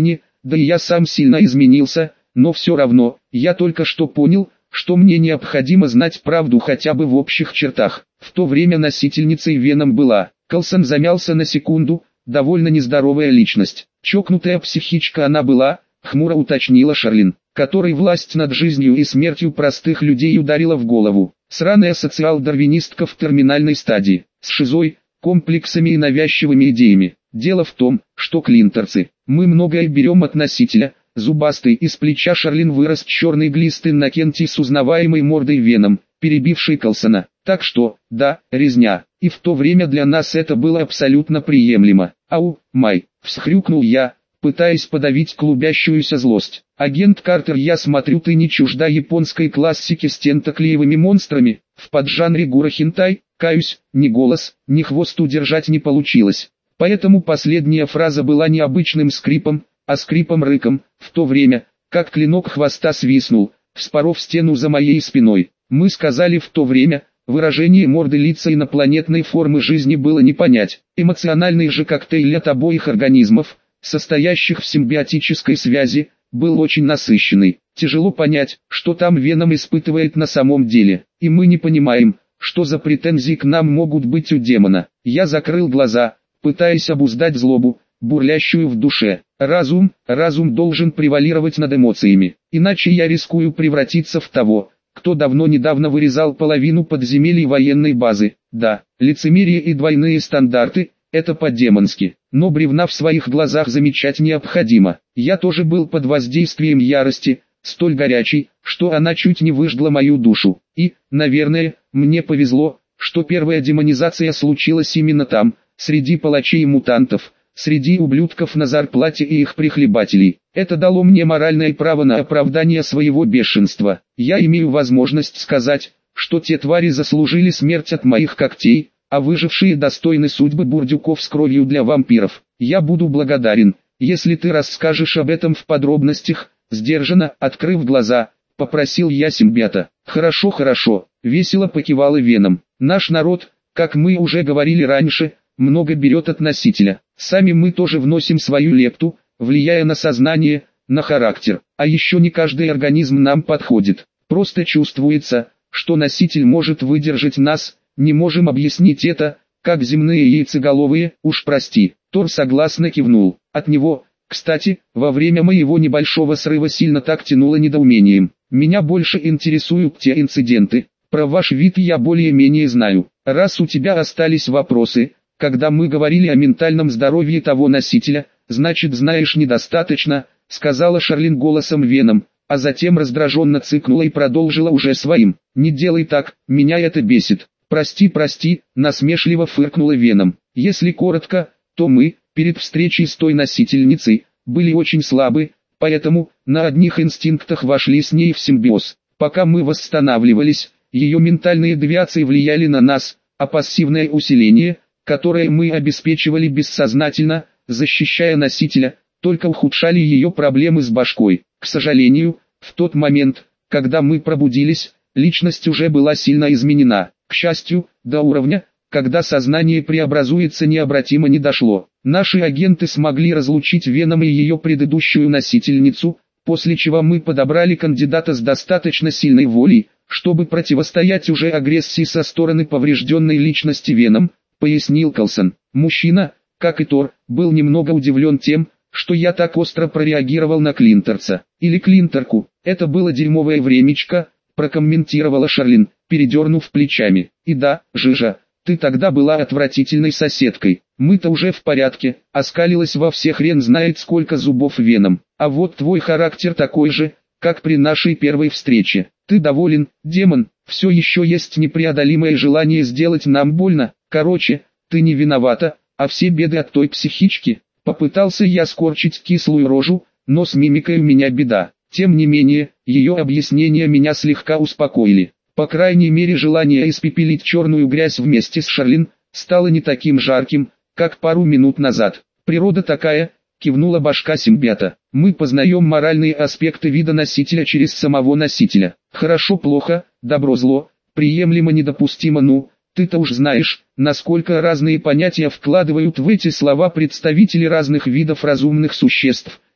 да и я сам сильно изменился, но все равно, я только что понял, что мне необходимо знать правду хотя бы в общих чертах. В то время носительницей Веном была. Калсон замялся на секунду, довольно нездоровая личность. Чокнутая психичка она была, хмуро уточнила Шарлин, которой власть над жизнью и смертью простых людей ударила в голову. Сраная социал-дарвинистка в терминальной стадии, с шизой, комплексами и навязчивыми идеями. Дело в том, что клинторцы, мы многое берем от носителя. Зубастый из плеча Шарлин вырос черный глистый Накентий с узнаваемой мордой Веном, перебивший Калсона. Так что, да, резня, и в то время для нас это было абсолютно приемлемо. Ау, май, всхрюкнул я, пытаясь подавить клубящуюся злость. Агент Картер, я смотрю, ты не чужда японской классики с тентаклеевыми монстрами, в поджанре гура-хентай, каюсь, ни голос, ни хвост удержать не получилось. Поэтому последняя фраза была не обычным скрипом, а скрипом-рыком, в то время, как клинок хвоста свистнул, вспоров стену за моей спиной. Мы сказали в то время, выражение морды лица инопланетной формы жизни было не понять. Эмоциональный же коктейль от обоих организмов, состоящих в симбиотической связи, был очень насыщенный. Тяжело понять, что там Веном испытывает на самом деле, и мы не понимаем, что за претензии к нам могут быть у демона. Я закрыл глаза, пытаясь обуздать злобу, бурлящую в душе. Разум должен превалировать над эмоциями, иначе я рискую превратиться в того, кто недавно вырезал половину подземелий военной базы. Да, лицемерие и двойные стандарты – это по-демонски, но бревна в своих глазах замечать необходимо. Я тоже был под воздействием ярости, столь горячей, что она чуть не выжгла мою душу. И, наверное, мне повезло, что первая демонизация случилась именно там, среди палачей и мутантов, среди ублюдков на зарплате и их прихлебателей. Это дало мне моральное право на оправдание своего бешенства. Я имею возможность сказать, что те твари заслужили смерть от моих когтей, а выжившие достойны судьбы бурдюков с кровью для вампиров. Я буду благодарен, если ты расскажешь об этом в подробностях. Сдержанно, открыв глаза, попросил я симбиота. Хорошо, весело покивал и Веном. Наш народ, как мы уже говорили раньше, много берет от носителя. Сами мы тоже вносим свою лепту, влияя на сознание, на характер. А еще не каждый организм нам подходит. Просто чувствуется, что носитель может выдержать нас, не можем объяснить это, как земные яйцеголовые, уж прости. Тор согласно кивнул. От него, кстати, во время моего небольшого срыва сильно так тянуло недоумением. Меня больше интересуют те инциденты. Про ваш вид я более-менее знаю. Раз у тебя остались вопросы, когда мы говорили о ментальном здоровье того носителя, значит знаешь недостаточно, сказала Шарлин голосом Веном, а затем раздраженно цыкнула и продолжила уже своим. Не делай так, меня это бесит. Прости, насмешливо фыркнула Веном. Если коротко, то мы, перед встречей с той носительницей, были очень слабы, поэтому, на одних инстинктах вошли с ней в симбиоз. Пока мы восстанавливались, ее ментальные девиации влияли на нас, а пассивное усиление, которое мы обеспечивали бессознательно, защищая носителя, только ухудшали ее проблемы с башкой. К сожалению, в тот момент, когда мы пробудились, личность уже была сильно изменена. К счастью, до уровня, когда сознание преобразуется, необратимо не дошло. Наши агенты смогли разлучить Веном и ее предыдущую носительницу, после чего мы подобрали кандидата с достаточно сильной волей, чтобы противостоять уже агрессии со стороны поврежденной личности Веном, пояснил Калсон. Мужчина, как и Тор, был немного удивлен тем, что я так остро прореагировал на клинторца. Или клинторку. Это было дерьмовое времечко, прокомментировала Шарлин, передернув плечами. И да, Жижа, ты тогда была отвратительной соседкой. Мы-то уже в порядке, оскалилась во всех хрен знает сколько зубов Веном. А вот твой характер такой же, как при нашей первой встрече. Ты доволен, демон, все еще есть непреодолимое желание сделать нам больно. Короче, ты не виновата, а все беды от той психички. Попытался я скорчить кислую рожу, но с мимикой у меня беда. Тем не менее, ее объяснения меня слегка успокоили. По крайней мере, желание испепелить черную грязь вместе с Шарлин стало не таким жарким, как пару минут назад. Природа такая, кивнула башка симбиота. Мы познаем моральные аспекты вида носителя через самого носителя. Хорошо-плохо, добро-зло, приемлемо-недопустимо, ну, ты-то уж знаешь, насколько разные понятия вкладывают в эти слова представители разных видов разумных существ.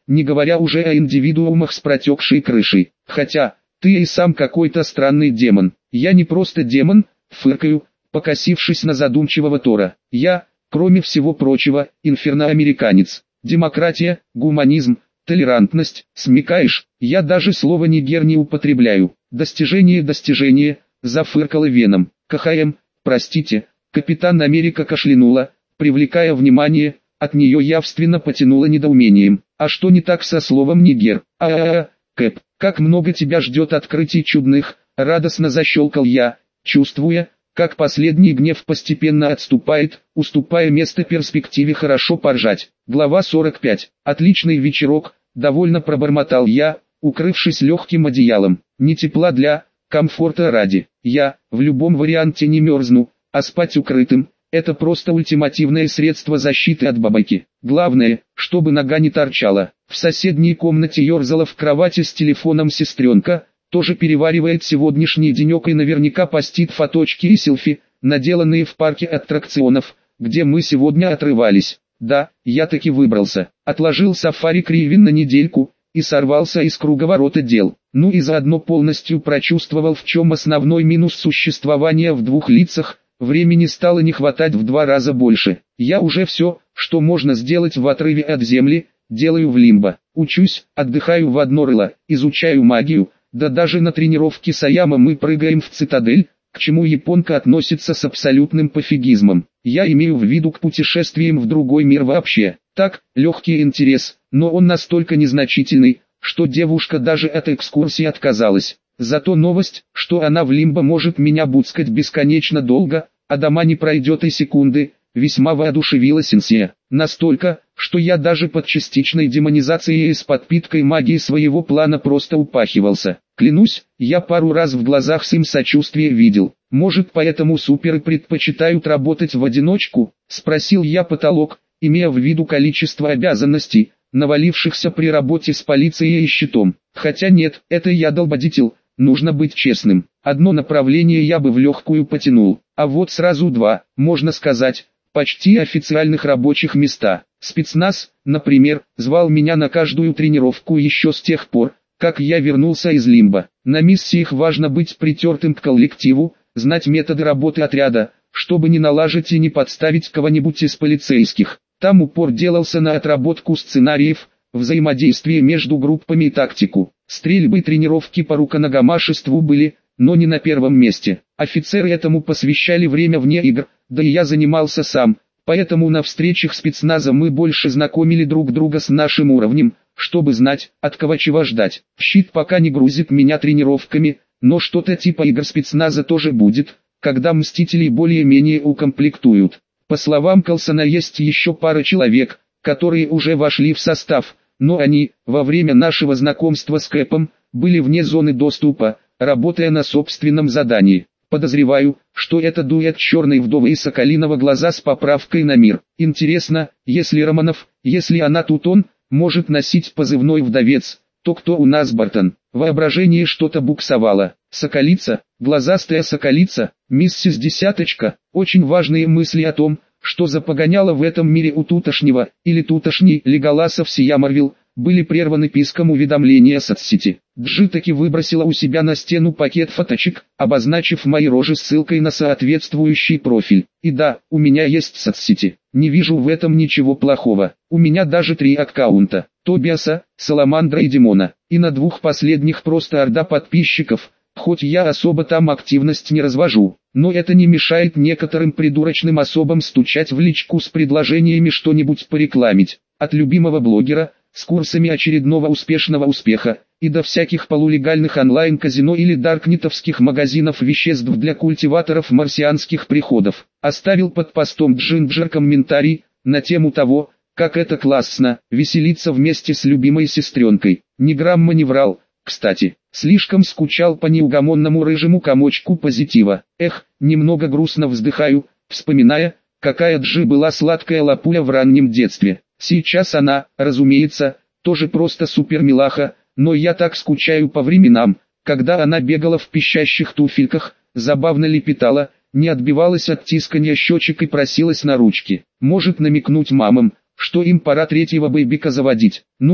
не говоря уже о индивидуумах с протекшей крышей. Хотя, ты и сам какой-то странный демон. Я не просто демон, фыркаю, покосившись на задумчивого Тора. Я, кроме всего прочего, инферноамериканец. Демократия, гуманизм, толерантность, смекаешь? Я даже слово «нигер» не употребляю. Достижение, зафыркала Веном. КХМ, простите, Капитан Америка кашлянула, привлекая внимание, от нее явственно потянуло недоумением. А что не так со словом «нигер»? Кэп, как много тебя ждет открытий чудных, радостно защелкал я, чувствуя, как последний гнев постепенно отступает, уступая место перспективе хорошо поржать. Глава 45. Отличный вечерок, довольно пробормотал я, укрывшись легким одеялом. Не тепла для комфорта ради. Я, в любом варианте не мерзну, а спать укрытым – это просто ультимативное средство защиты от бабайки. Главное, чтобы нога не торчала. В соседней комнате ерзала в кровати с телефоном сестренка, тоже переваривает сегодняшний денек и наверняка постит фоточки и селфи, наделанные в парке аттракционов, где мы сегодня отрывались. Да, я таки выбрался, отложил сафари Кривин на недельку и сорвался из круговорота дел. Ну и заодно полностью прочувствовал, в чем основной минус существования в двух лицах. Времени стало не хватать в 2 раза больше. Я уже все, что можно сделать в отрыве от земли, делаю в лимбо. Учусь, отдыхаю в одно рыло, изучаю магию, да даже на тренировке Саяма мы прыгаем в цитадель, к чему японка относится с абсолютным пофигизмом. Я имею в виду к путешествиям в другой мир вообще. Так, легкий интерес, но он настолько незначительный, что девушка даже от экскурсии отказалась. Зато новость, что она в лимбо может меня буцкать бесконечно долго, а дома не пройдет и секунды, весьма воодушевила сенсея. Настолько, что я даже под частичной демонизацией и с подпиткой магии своего плана просто упахивался. Клянусь, я пару раз в глазах Сим сочувствие видел. Может, поэтому суперы предпочитают работать в одиночку? Спросил я потолок, имея в виду количество обязанностей, навалившихся при работе с полицией и щитом. Хотя нет, это я долбодетель. Нужно быть честным. Одно направление я бы в легкую потянул, а вот сразу 2, можно сказать, почти официальных рабочих места. Спецназ, например, звал меня на каждую тренировку еще с тех пор, как я вернулся из лимбо. На миссиях важно быть притертым к коллективу, знать методы работы отряда, чтобы не налажать и не подставить кого-нибудь из полицейских. Там упор делался на отработку сценариев, взаимодействие между группами и тактику. Стрельбы и тренировки по руконогамашеству были, но не на первом месте. Офицеры этому посвящали время вне игр, да и я занимался сам, поэтому на встречах спецназа мы больше знакомили друг друга с нашим уровнем, чтобы знать, от кого чего ждать. Щит пока не грузит меня тренировками, но что-то типа игр спецназа тоже будет, когда мстителей более-менее укомплектуют. По словам Колсона, есть еще пара человек, которые уже вошли в состав, но они, во время нашего знакомства с Кэпом, были вне зоны доступа, работая на собственном задании. Подозреваю, что это дуэт Черной вдовы и Соколиного глаза с поправкой на мир. Интересно, если Романов, если она тут он, может носить позывной вдовец, то кто у нас Бартон? Воображение что-то буксовало. Соколица, глазастая соколица, миссис Десяточка, очень важные мысли о том, что запогоняло в этом мире у тутошнего, или тутошней Леголаса всея Марвел, были прерваны писком уведомления соцсети. Джи таки выбросила у себя на стену пакет фоточек, обозначив мои рожи ссылкой на соответствующий профиль. И да, у меня есть соцсети. Не вижу в этом ничего плохого. У меня даже 3 аккаунта. Тобиаса, Саламандра и Димона. И на 2 последних просто орда подписчиков. Хоть я особо там активность не развожу, но это не мешает некоторым придурочным особам стучать в личку с предложениями что-нибудь порекламить. От любимого блогера, с курсами очередного успешного успеха, и до всяких полулегальных онлайн-казино или даркнетовских магазинов веществ для культиваторов марсианских приходов. Оставил под постом Джинджер комментарий на тему того, как это классно, веселиться вместе с любимой сестренкой. Ни грамма не врал, кстати. Слишком скучал по неугомонному рыжему комочку позитива. Эх, немного грустно вздыхаю, вспоминая, какая Джи была сладкая лапуля в раннем детстве. Сейчас она, разумеется, тоже просто супермилаха, но я так скучаю по временам, когда она бегала в пищащих туфельках, забавно лепетала, не отбивалась от тисканья щечек и просилась на ручки. Может намекнуть мамам, что им пора 3-го бэйбика заводить. Ну,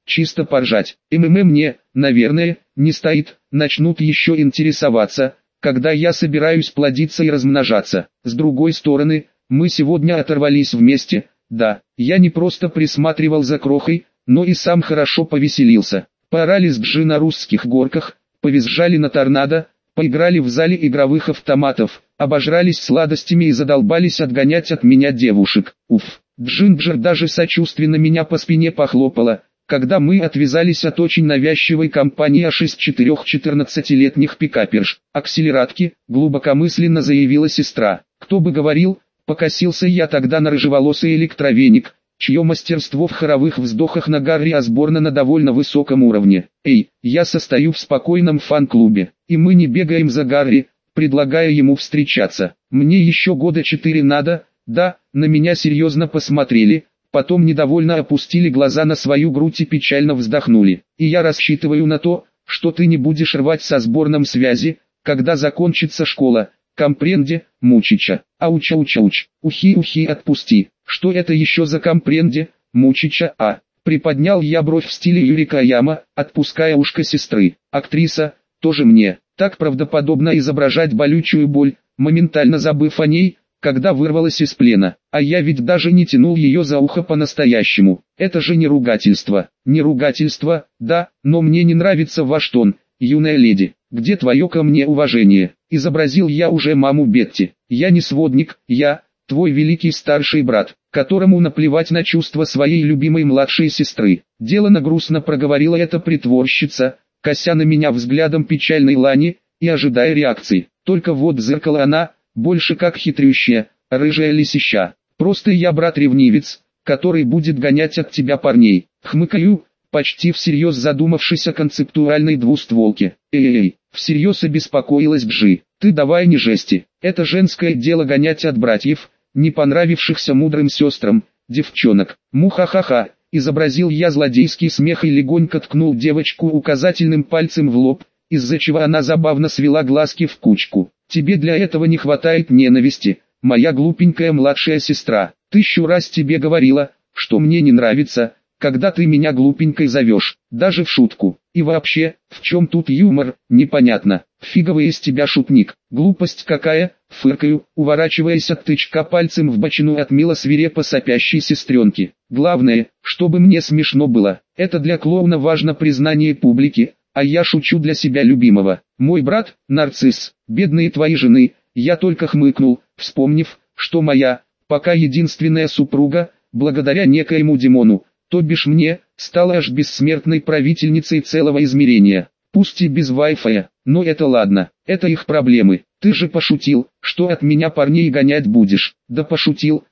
чисто поржать. МММ мне, наверное, не стоит, начнут еще интересоваться, когда я собираюсь плодиться и размножаться. С другой стороны, мы сегодня оторвались вместе, да, я не просто присматривал за крохой, но и сам хорошо повеселился. Поорали с Джи на русских горках, повизжали на торнадо, поиграли в зале игровых автоматов, обожрались сладостями и задолбались отгонять от меня девушек. Уф, Джинджер даже сочувственно меня по спине похлопала, когда мы отвязались от очень навязчивой компании аж из 4 14-летних пикаперш. «Акселератки», глубокомысленно заявила сестра. «Кто бы говорил», покосился я тогда на рыжеволосый электровеник, чье мастерство в хоровых вздохах на Гарри Осборна на довольно высоком уровне. «Эй, я состою в спокойном фан-клубе, и мы не бегаем за Гарри, предлагая ему встречаться. Мне еще года 4 надо». Да, на меня серьезно посмотрели, потом недовольно опустили глаза на свою грудь и печально вздохнули. «И я рассчитываю на то, что ты не будешь рвать со Осборном связи, когда закончится школа. Компренде, Мучича. Ауч-ауч-ауч. Ухи-ухи отпусти». «Что это еще за компренде, Мучича, а?» Приподнял я бровь в стиле Юрика Яма, отпуская ушко сестры. Актриса, тоже мне, так правдоподобно изображать болючую боль, моментально забыв о ней, когда вырвалась из плена. А я ведь даже не тянул ее за ухо по-настоящему. Это же не ругательство. Не ругательство, да, но мне не нравится ваш тон, юная леди. Где твое ко мне уважение? Изобразил я уже маму Бетти. Я не сводник, я твой великий старший брат, которому наплевать на чувства своей любимой младшей сестры. Делано грустно проговорила эта притворщица, кося на меня взглядом печальной лани и ожидая реакции. Только вот зеркало она, больше как хитрющая, рыжая лисища. Просто я брат-ревнивец, который будет гонять от тебя парней. Хмыкаю, почти всерьез задумавшись о концептуальной двустволке. Эй, всерьез обеспокоилась Джи. Ты давай не жести. Это женское дело гонять от братьев, не понравившихся мудрым сестрам, девчонок. Мухахаха, изобразил я злодейский смех и легонько ткнул девочку указательным пальцем в лоб, из-за чего она забавно свела глазки в кучку. Тебе для этого не хватает ненависти, моя глупенькая младшая сестра. 1000 раз тебе говорила, что мне не нравится, когда ты меня глупенькой зовешь, даже в шутку. И вообще, в чем тут юмор, непонятно. Фиговый из тебя шутник. Глупость какая, фыркаю, уворачиваясь от тычка пальцем в бочину от мило свирепо сопящей сестренки. Главное, чтобы мне смешно было. Это для клоуна важно признание публики, а я шучу для себя любимого. Мой брат, нарцисс, бедные твои жены, я только хмыкнул, вспомнив, что моя, пока единственная супруга, благодаря некоему Димону, то бишь мне, стала аж бессмертной правительницей целого измерения. Пусть и без Wi-Fi, но это ладно, это их проблемы. Ты же пошутил, что от меня парней гонять будешь. Да пошутил,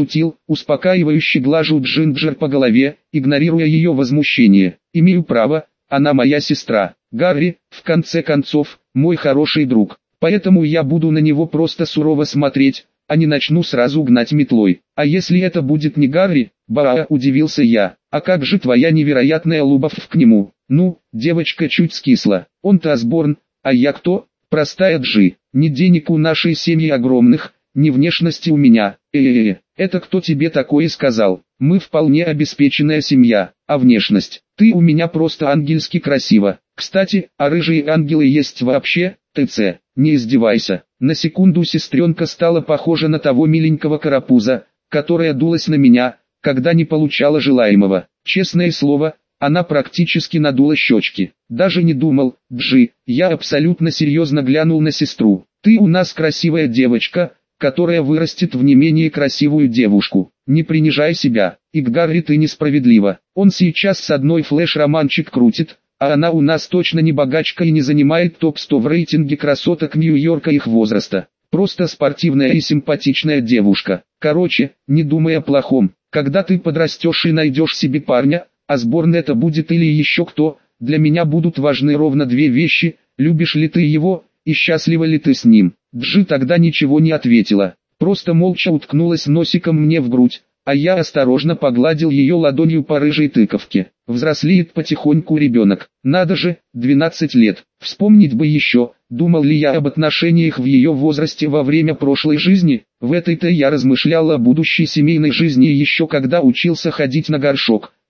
успокаивающе глажу Джинджер по голове, игнорируя ее возмущение. Имею право, она моя сестра. Гарри, в конце концов, мой хороший друг. Поэтому я буду на него просто сурово смотреть, а не начну сразу гнать метлой. А если это будет не Гарри, удивился я. А как же твоя невероятная любовь к нему? Ну, девочка чуть скисла. Он-то Осборн, а я кто? Простая Джи. Ни денег у нашей семьи огромных, ни внешности у меня. Это кто тебе такое сказал? Мы вполне обеспеченная семья, а внешность? Ты у меня просто ангельски красива. Кстати, а рыжие ангелы есть вообще? ТЦ, не издевайся. На секунду сестренка стала похожа на того миленького карапуза, которая дулась на меня, когда не получала желаемого. Честное слово, она практически надула щечки. Даже не думал, Джи, я абсолютно серьезно глянул на сестру. Ты у нас красивая девочка, которая вырастет в не менее красивую девушку. Не принижай себя, и к Гарри ты несправедлива. Он сейчас с одной флеш-романчик крутит, а она у нас точно не богачка и не занимает топ-100 в рейтинге красоток Нью-Йорка их возраста. Просто спортивная и симпатичная девушка. Короче, не думай о плохом. Когда ты подрастешь и найдешь себе парня, Осборн это будет или еще кто, для меня будут важны ровно две вещи: любишь ли ты его, и счастлива ли ты с ним. Джи тогда ничего не ответила, просто молча уткнулась носиком мне в грудь, а я осторожно погладил ее ладонью по рыжей тыковке. Взрослеет потихоньку ребенок, надо же, 12 лет, вспомнить бы еще, думал ли я об отношениях в ее возрасте во время прошлой жизни. В этой-то я размышлял о будущей семейной жизни еще когда учился ходить на горшок,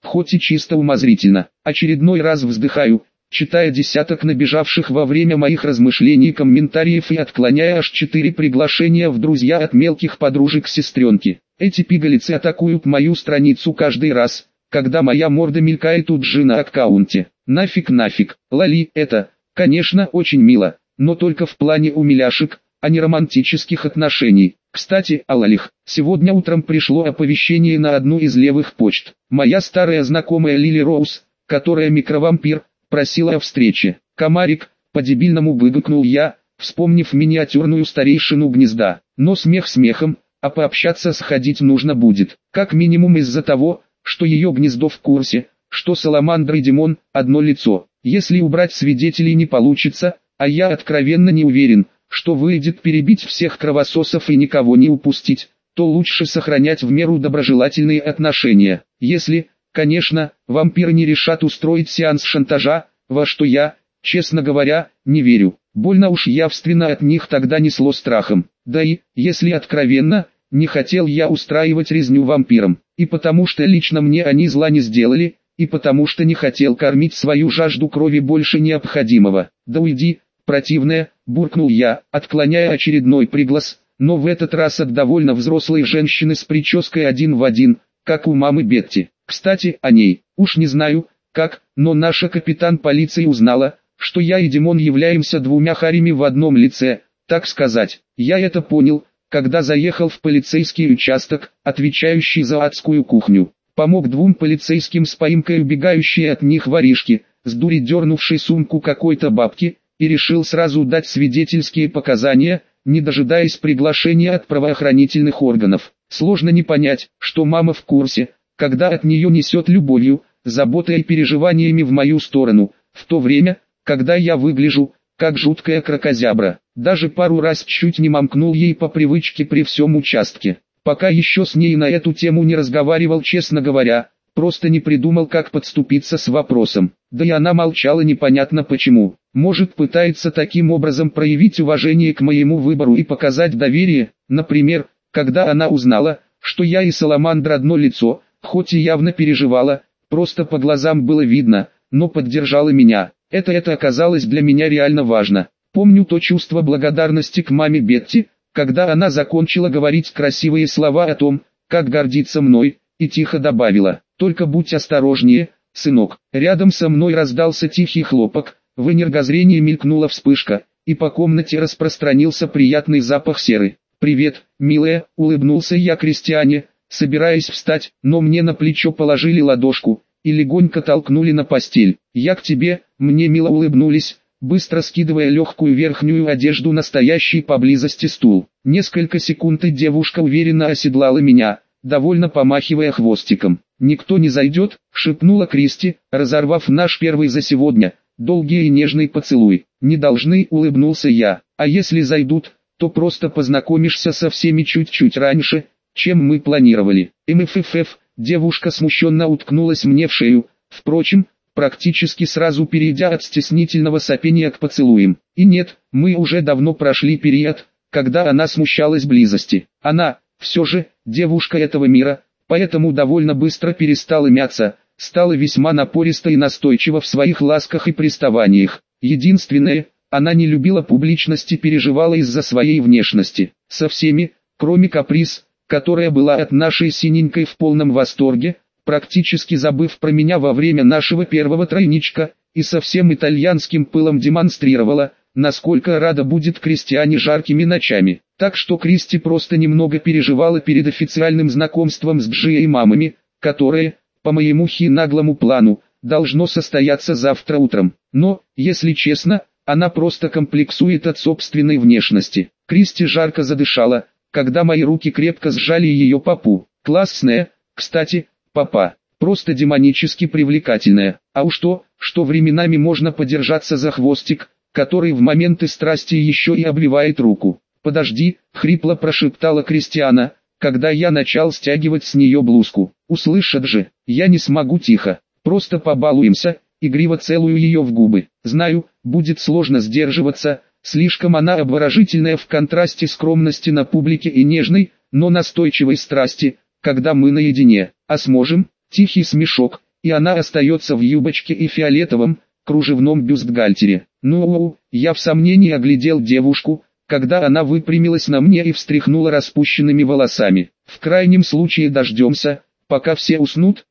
хоть и чисто умозрительно. Очередной раз вздыхаю, читая десяток набежавших во время моих размышлений комментариев и отклоняя аж 4 приглашения в друзья от мелких подружек сестренки. Эти пигалицы атакуют мою страницу каждый раз, когда моя морда мелькает у Джи на аккаунте. Нафиг, Лали, это, конечно, очень мило, но только в плане умиляшек, а не романтических отношений. Кстати, о Лалих. Сегодня утром пришло оповещение на одну из левых почт. Моя старая знакомая Лили Роуз, которая микровампир, просила о встрече. Комарик, по-дебильному выдохнул я, вспомнив миниатюрную старейшину гнезда. Но смех смехом, а пообщаться сходить нужно будет. Как минимум из-за того, что ее гнездо в курсе, что Саламандра и Димон – одно лицо. Если убрать свидетелей не получится, а я откровенно не уверен, что выйдет перебить всех кровососов и никого не упустить, то лучше сохранять в меру доброжелательные отношения. Если, конечно, вампиры не решат устроить сеанс шантажа, во что я, честно говоря, не верю. Больно уж явственно от них тогда несло страхом. Да и, если откровенно, не хотел я устраивать резню вампирам. И потому что лично мне они зла не сделали, и потому что не хотел кормить свою жажду крови больше необходимого. Да уйди, противная, буркнул я, отклоняя очередной приглас, но в этот раз от довольно взрослой женщины с прической один в один, как у мамы Бетти. Кстати, о ней, уж не знаю, как, но наша капитан полиции узнала, что я и Димон являемся двумя харями в одном лице, так сказать. Я это понял, когда заехал в полицейский участок, отвечающий за адскую кухню. Помог двум полицейским с поимкой убегающей от них воришки, с дури дернувшей сумку какой-то бабки, и решил сразу дать свидетельские показания, не дожидаясь приглашения от правоохранительных органов. Сложно не понять, что мама в курсе, когда от нее несет любовью, заботой и переживаниями в мою сторону, в то время, когда я выгляжу, как жуткая кракозябра. Даже пару раз чуть не мамкнул ей по привычке при всем участке. Пока еще с ней на эту тему не разговаривал, честно говоря, просто не придумал, как подступиться с вопросом. Да и она молчала непонятно почему. Может, пытается таким образом проявить уважение к моему выбору и показать доверие, например, когда она узнала, что я и Саламандра одно лицо, хоть и явно переживала, просто по глазам было видно, но поддержала меня. Это оказалось для меня реально важно. Помню то чувство благодарности к маме Бетти, когда она закончила говорить красивые слова о том, как гордится мной, и тихо добавила: «Только будь осторожнее, сынок». Рядом со мной раздался тихий хлопок, в энергозрении мелькнула вспышка, и по комнате распространился приятный запах серы. «Привет, милая», — улыбнулся я Кристиане, собираясь встать, но мне на плечо положили ладошку и легонько толкнули на постель. «Я к тебе», — мне мило улыбнулись, быстро скидывая легкую верхнюю одежду на стоящий поблизости стул. Несколько секунд и девушка уверенно оседлала меня, довольно помахивая хвостиком. «Никто не зайдет», — шепнула Кристи, разорвав наш первый за сегодня, долгий и нежный поцелуй. «Не должны», — улыбнулся я, — «а если зайдут, то просто познакомишься со всеми чуть-чуть раньше, чем мы планировали». МФФ, девушка смущенно уткнулась мне в шею, впрочем, практически сразу перейдя от стеснительного сопения к поцелуям. И нет, мы уже давно прошли период, когда она смущалась близости. Она, все же, девушка этого мира, поэтому довольно быстро перестала мяться, стала весьма напориста и настойчива в своих ласках и приставаниях. Единственное, она не любила публичности, переживала из-за своей внешности. Со всеми, кроме Каприз, которая была от нашей синенькой в полном восторге, практически забыв про меня во время нашего первого тройничка, и со всем итальянским пылом демонстрировала, насколько рада будет Кристиане жаркими ночами. Так что Кристи просто немного переживала перед официальным знакомством с Джи и мамами, которое, по моему наглому плану, должно состояться завтра утром. Но, если честно, она просто комплексует от собственной внешности. Кристи жарко задышала, когда мои руки крепко сжали ее попу. Классная, кстати, попа, просто демонически привлекательная. А уж то, что временами можно подержаться за хвостик, который в моменты страсти еще и обвивает руку. «Подожди», — хрипло прошептала Кристиана, когда я начал стягивать с нее блузку. «Услышат же, я не смогу». «Тихо, просто побалуемся», — игриво целую ее в губы. Знаю, будет сложно сдерживаться, слишком она обворожительная в контрасте скромности на публике и нежной, но настойчивой страсти, когда мы наедине. «А сможем?» — тихий смешок, и она остается в юбочке и фиолетовом, кружевном бюстгальтере. Ну, я в сомнении оглядел девушку, когда она выпрямилась на мне и встряхнула распущенными волосами. В крайнем случае дождемся, пока все уснут.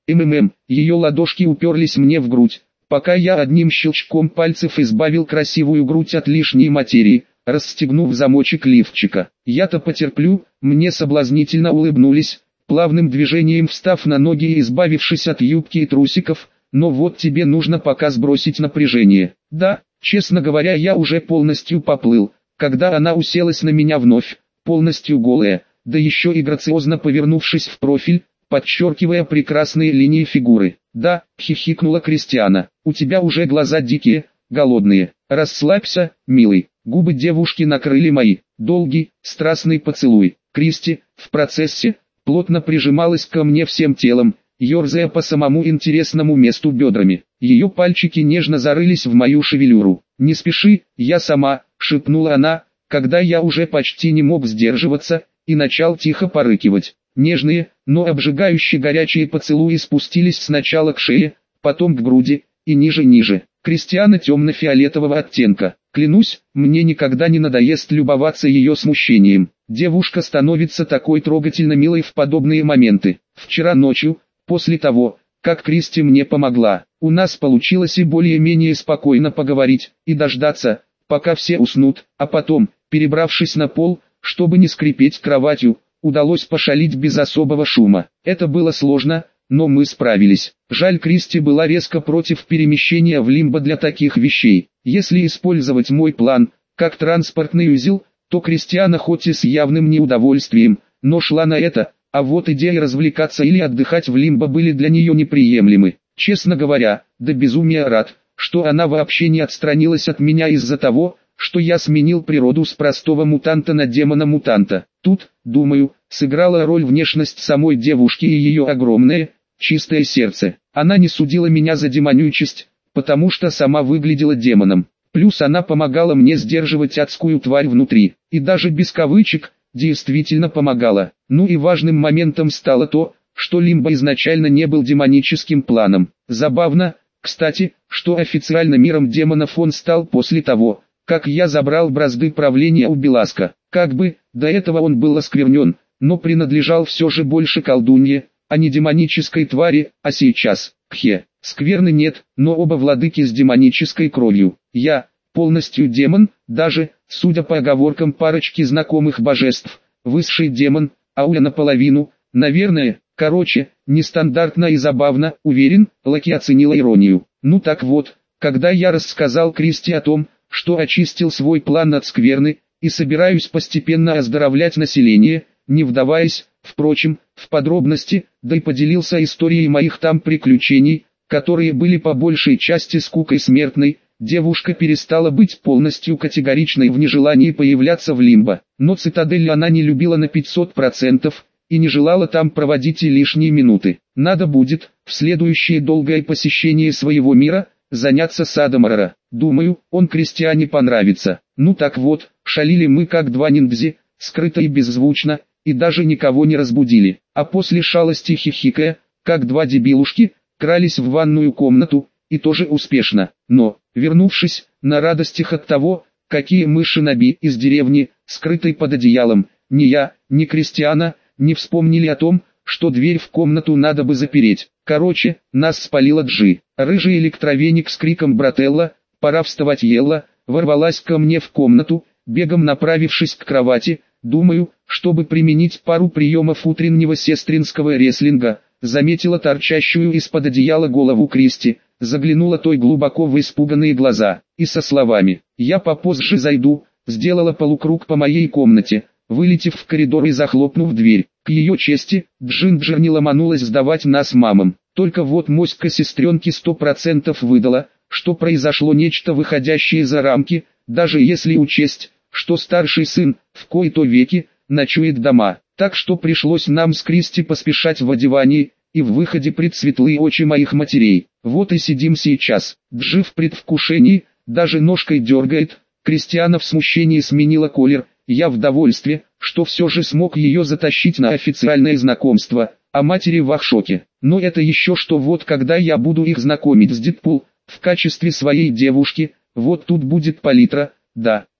Ее ладошки уперлись мне в грудь, пока я одним щелчком пальцев избавил красивую грудь от лишней материи, расстегнув замочек лифчика. Я-то потерплю, мне соблазнительно улыбнулись, плавным движением встав на ноги и избавившись от юбки и трусиков, но вот тебе нужно пока сбросить напряжение. Да, честно говоря, я уже полностью поплыл, когда она уселась на меня вновь, полностью голая, да еще и грациозно повернувшись в профиль, подчеркивая прекрасные линии фигуры. Да, хихикнула Кристиана, у тебя уже глаза дикие, голодные. Расслабься, милый. Губы девушки накрыли мои. Долгий, страстный поцелуй. Кристи, в процессе, плотно прижималась ко мне всем телом, ерзая по самому интересному месту бедрами. Ее пальчики нежно зарылись в мою шевелюру. «Не спеши, я сама», — шепнула она, когда я уже почти не мог сдерживаться, и начал тихо порыкивать. Нежные, но обжигающие горячие поцелуи спустились сначала к шее, потом к груди, и ниже. Кристиана темно-фиолетового оттенка. Клянусь, мне никогда не надоест любоваться ее смущением. Девушка становится такой трогательно милой в подобные моменты. Вчера ночью, после того, как Кристи мне помогла, у нас получилось и более-менее спокойно поговорить, и дождаться, пока все уснут, а потом, перебравшись на пол, чтобы не скрипеть кроватью, удалось пошалить без особого шума. Это было сложно, но мы справились. Жаль, Кристи была резко против перемещения в лимбо для таких вещей. Если использовать мой план, как транспортный узел, то Кристиана хоть и с явным неудовольствием, но шла на это, а вот идеи развлекаться или отдыхать в лимбо были для нее неприемлемы. Честно говоря, до безумия рад, что она вообще не отстранилась от меня из-за того, что я сменил природу с простого мутанта на демона-мутанта. Тут, думаю, сыграла роль внешность самой девушки и ее огромное, чистое сердце. Она не судила меня за демонючесть, потому что сама выглядела демоном. Плюс она помогала мне сдерживать адскую тварь внутри, и даже без кавычек, действительно помогала. Ну и важным моментом стало то, что лимбо изначально не был демоническим планом. Забавно, кстати, что официально миром демонов он стал после того, как я забрал бразды правления у Беласка. Как бы, до этого он был осквернен, но принадлежал все же больше колдунье, а не демонической твари, а сейчас, скверны нет, но оба владыки с демонической кровью. Я, полностью демон, даже, судя по оговоркам парочки знакомых божеств, высший демон, а Уля наполовину, наверное, короче, нестандартно и забавно, уверен, Лаки оценила иронию. Ну так вот, когда я рассказал Кристи о том, что очистил свой план от скверны, и собираюсь постепенно оздоровлять население, не вдаваясь, впрочем, в подробности, да и поделился историей моих там приключений, которые были по большей части скукой смертной, девушка перестала быть полностью категоричной в нежелании появляться в лимбо. Но цитадель она не любила на 500% и не желала там проводить и лишние минуты. Надо будет, в следующее долгое посещение своего мира, заняться садом Арара. Думаю, он Кристиане понравится. Ну так вот, шалили мы как два ниндзя, скрыто и беззвучно, и даже никого не разбудили. А после шалости хихикая, как два дебилушки, крались в ванную комнату, и тоже успешно. Но, вернувшись, на радостях от того, какие мы шиноби из деревни, скрытой под одеялом, ни я, ни Кристиана, не вспомнили о том, что дверь в комнату надо бы запереть. Короче, нас спалила Джи. Рыжий электровеник с криком «Брателла, пора вставать, Елла!» ворвалась ко мне в комнату, бегом направившись к кровати, думаю, чтобы применить пару приемов утреннего сестринского рестлинга, заметила торчащую из-под одеяла голову Кристи, заглянула той глубоко в испуганные глаза, и со словами «Я попозже зайду», сделала полукруг по моей комнате, вылетев в коридор и захлопнув дверь. К ее чести, Джинджер не ломанулась сдавать нас мамам, только вот моська сестренки 100% выдала, что произошло нечто выходящее за рамки, даже если учесть, что старший сын, в кои-то веки, ночует дома. Так что пришлось нам с Кристи поспешать в одевании, и в выходе пред светлые очи моих матерей. Вот и сидим сейчас. Джи в предвкушении, даже ножкой дергает. Кристиана в смущении сменила колер. Я в довольстве, что все же смог ее затащить на официальное знакомство. а матери в шоке. Но это еще что, вот когда я буду их знакомить с Дэдпул, в качестве своей девушки, вот тут будет палитра, да.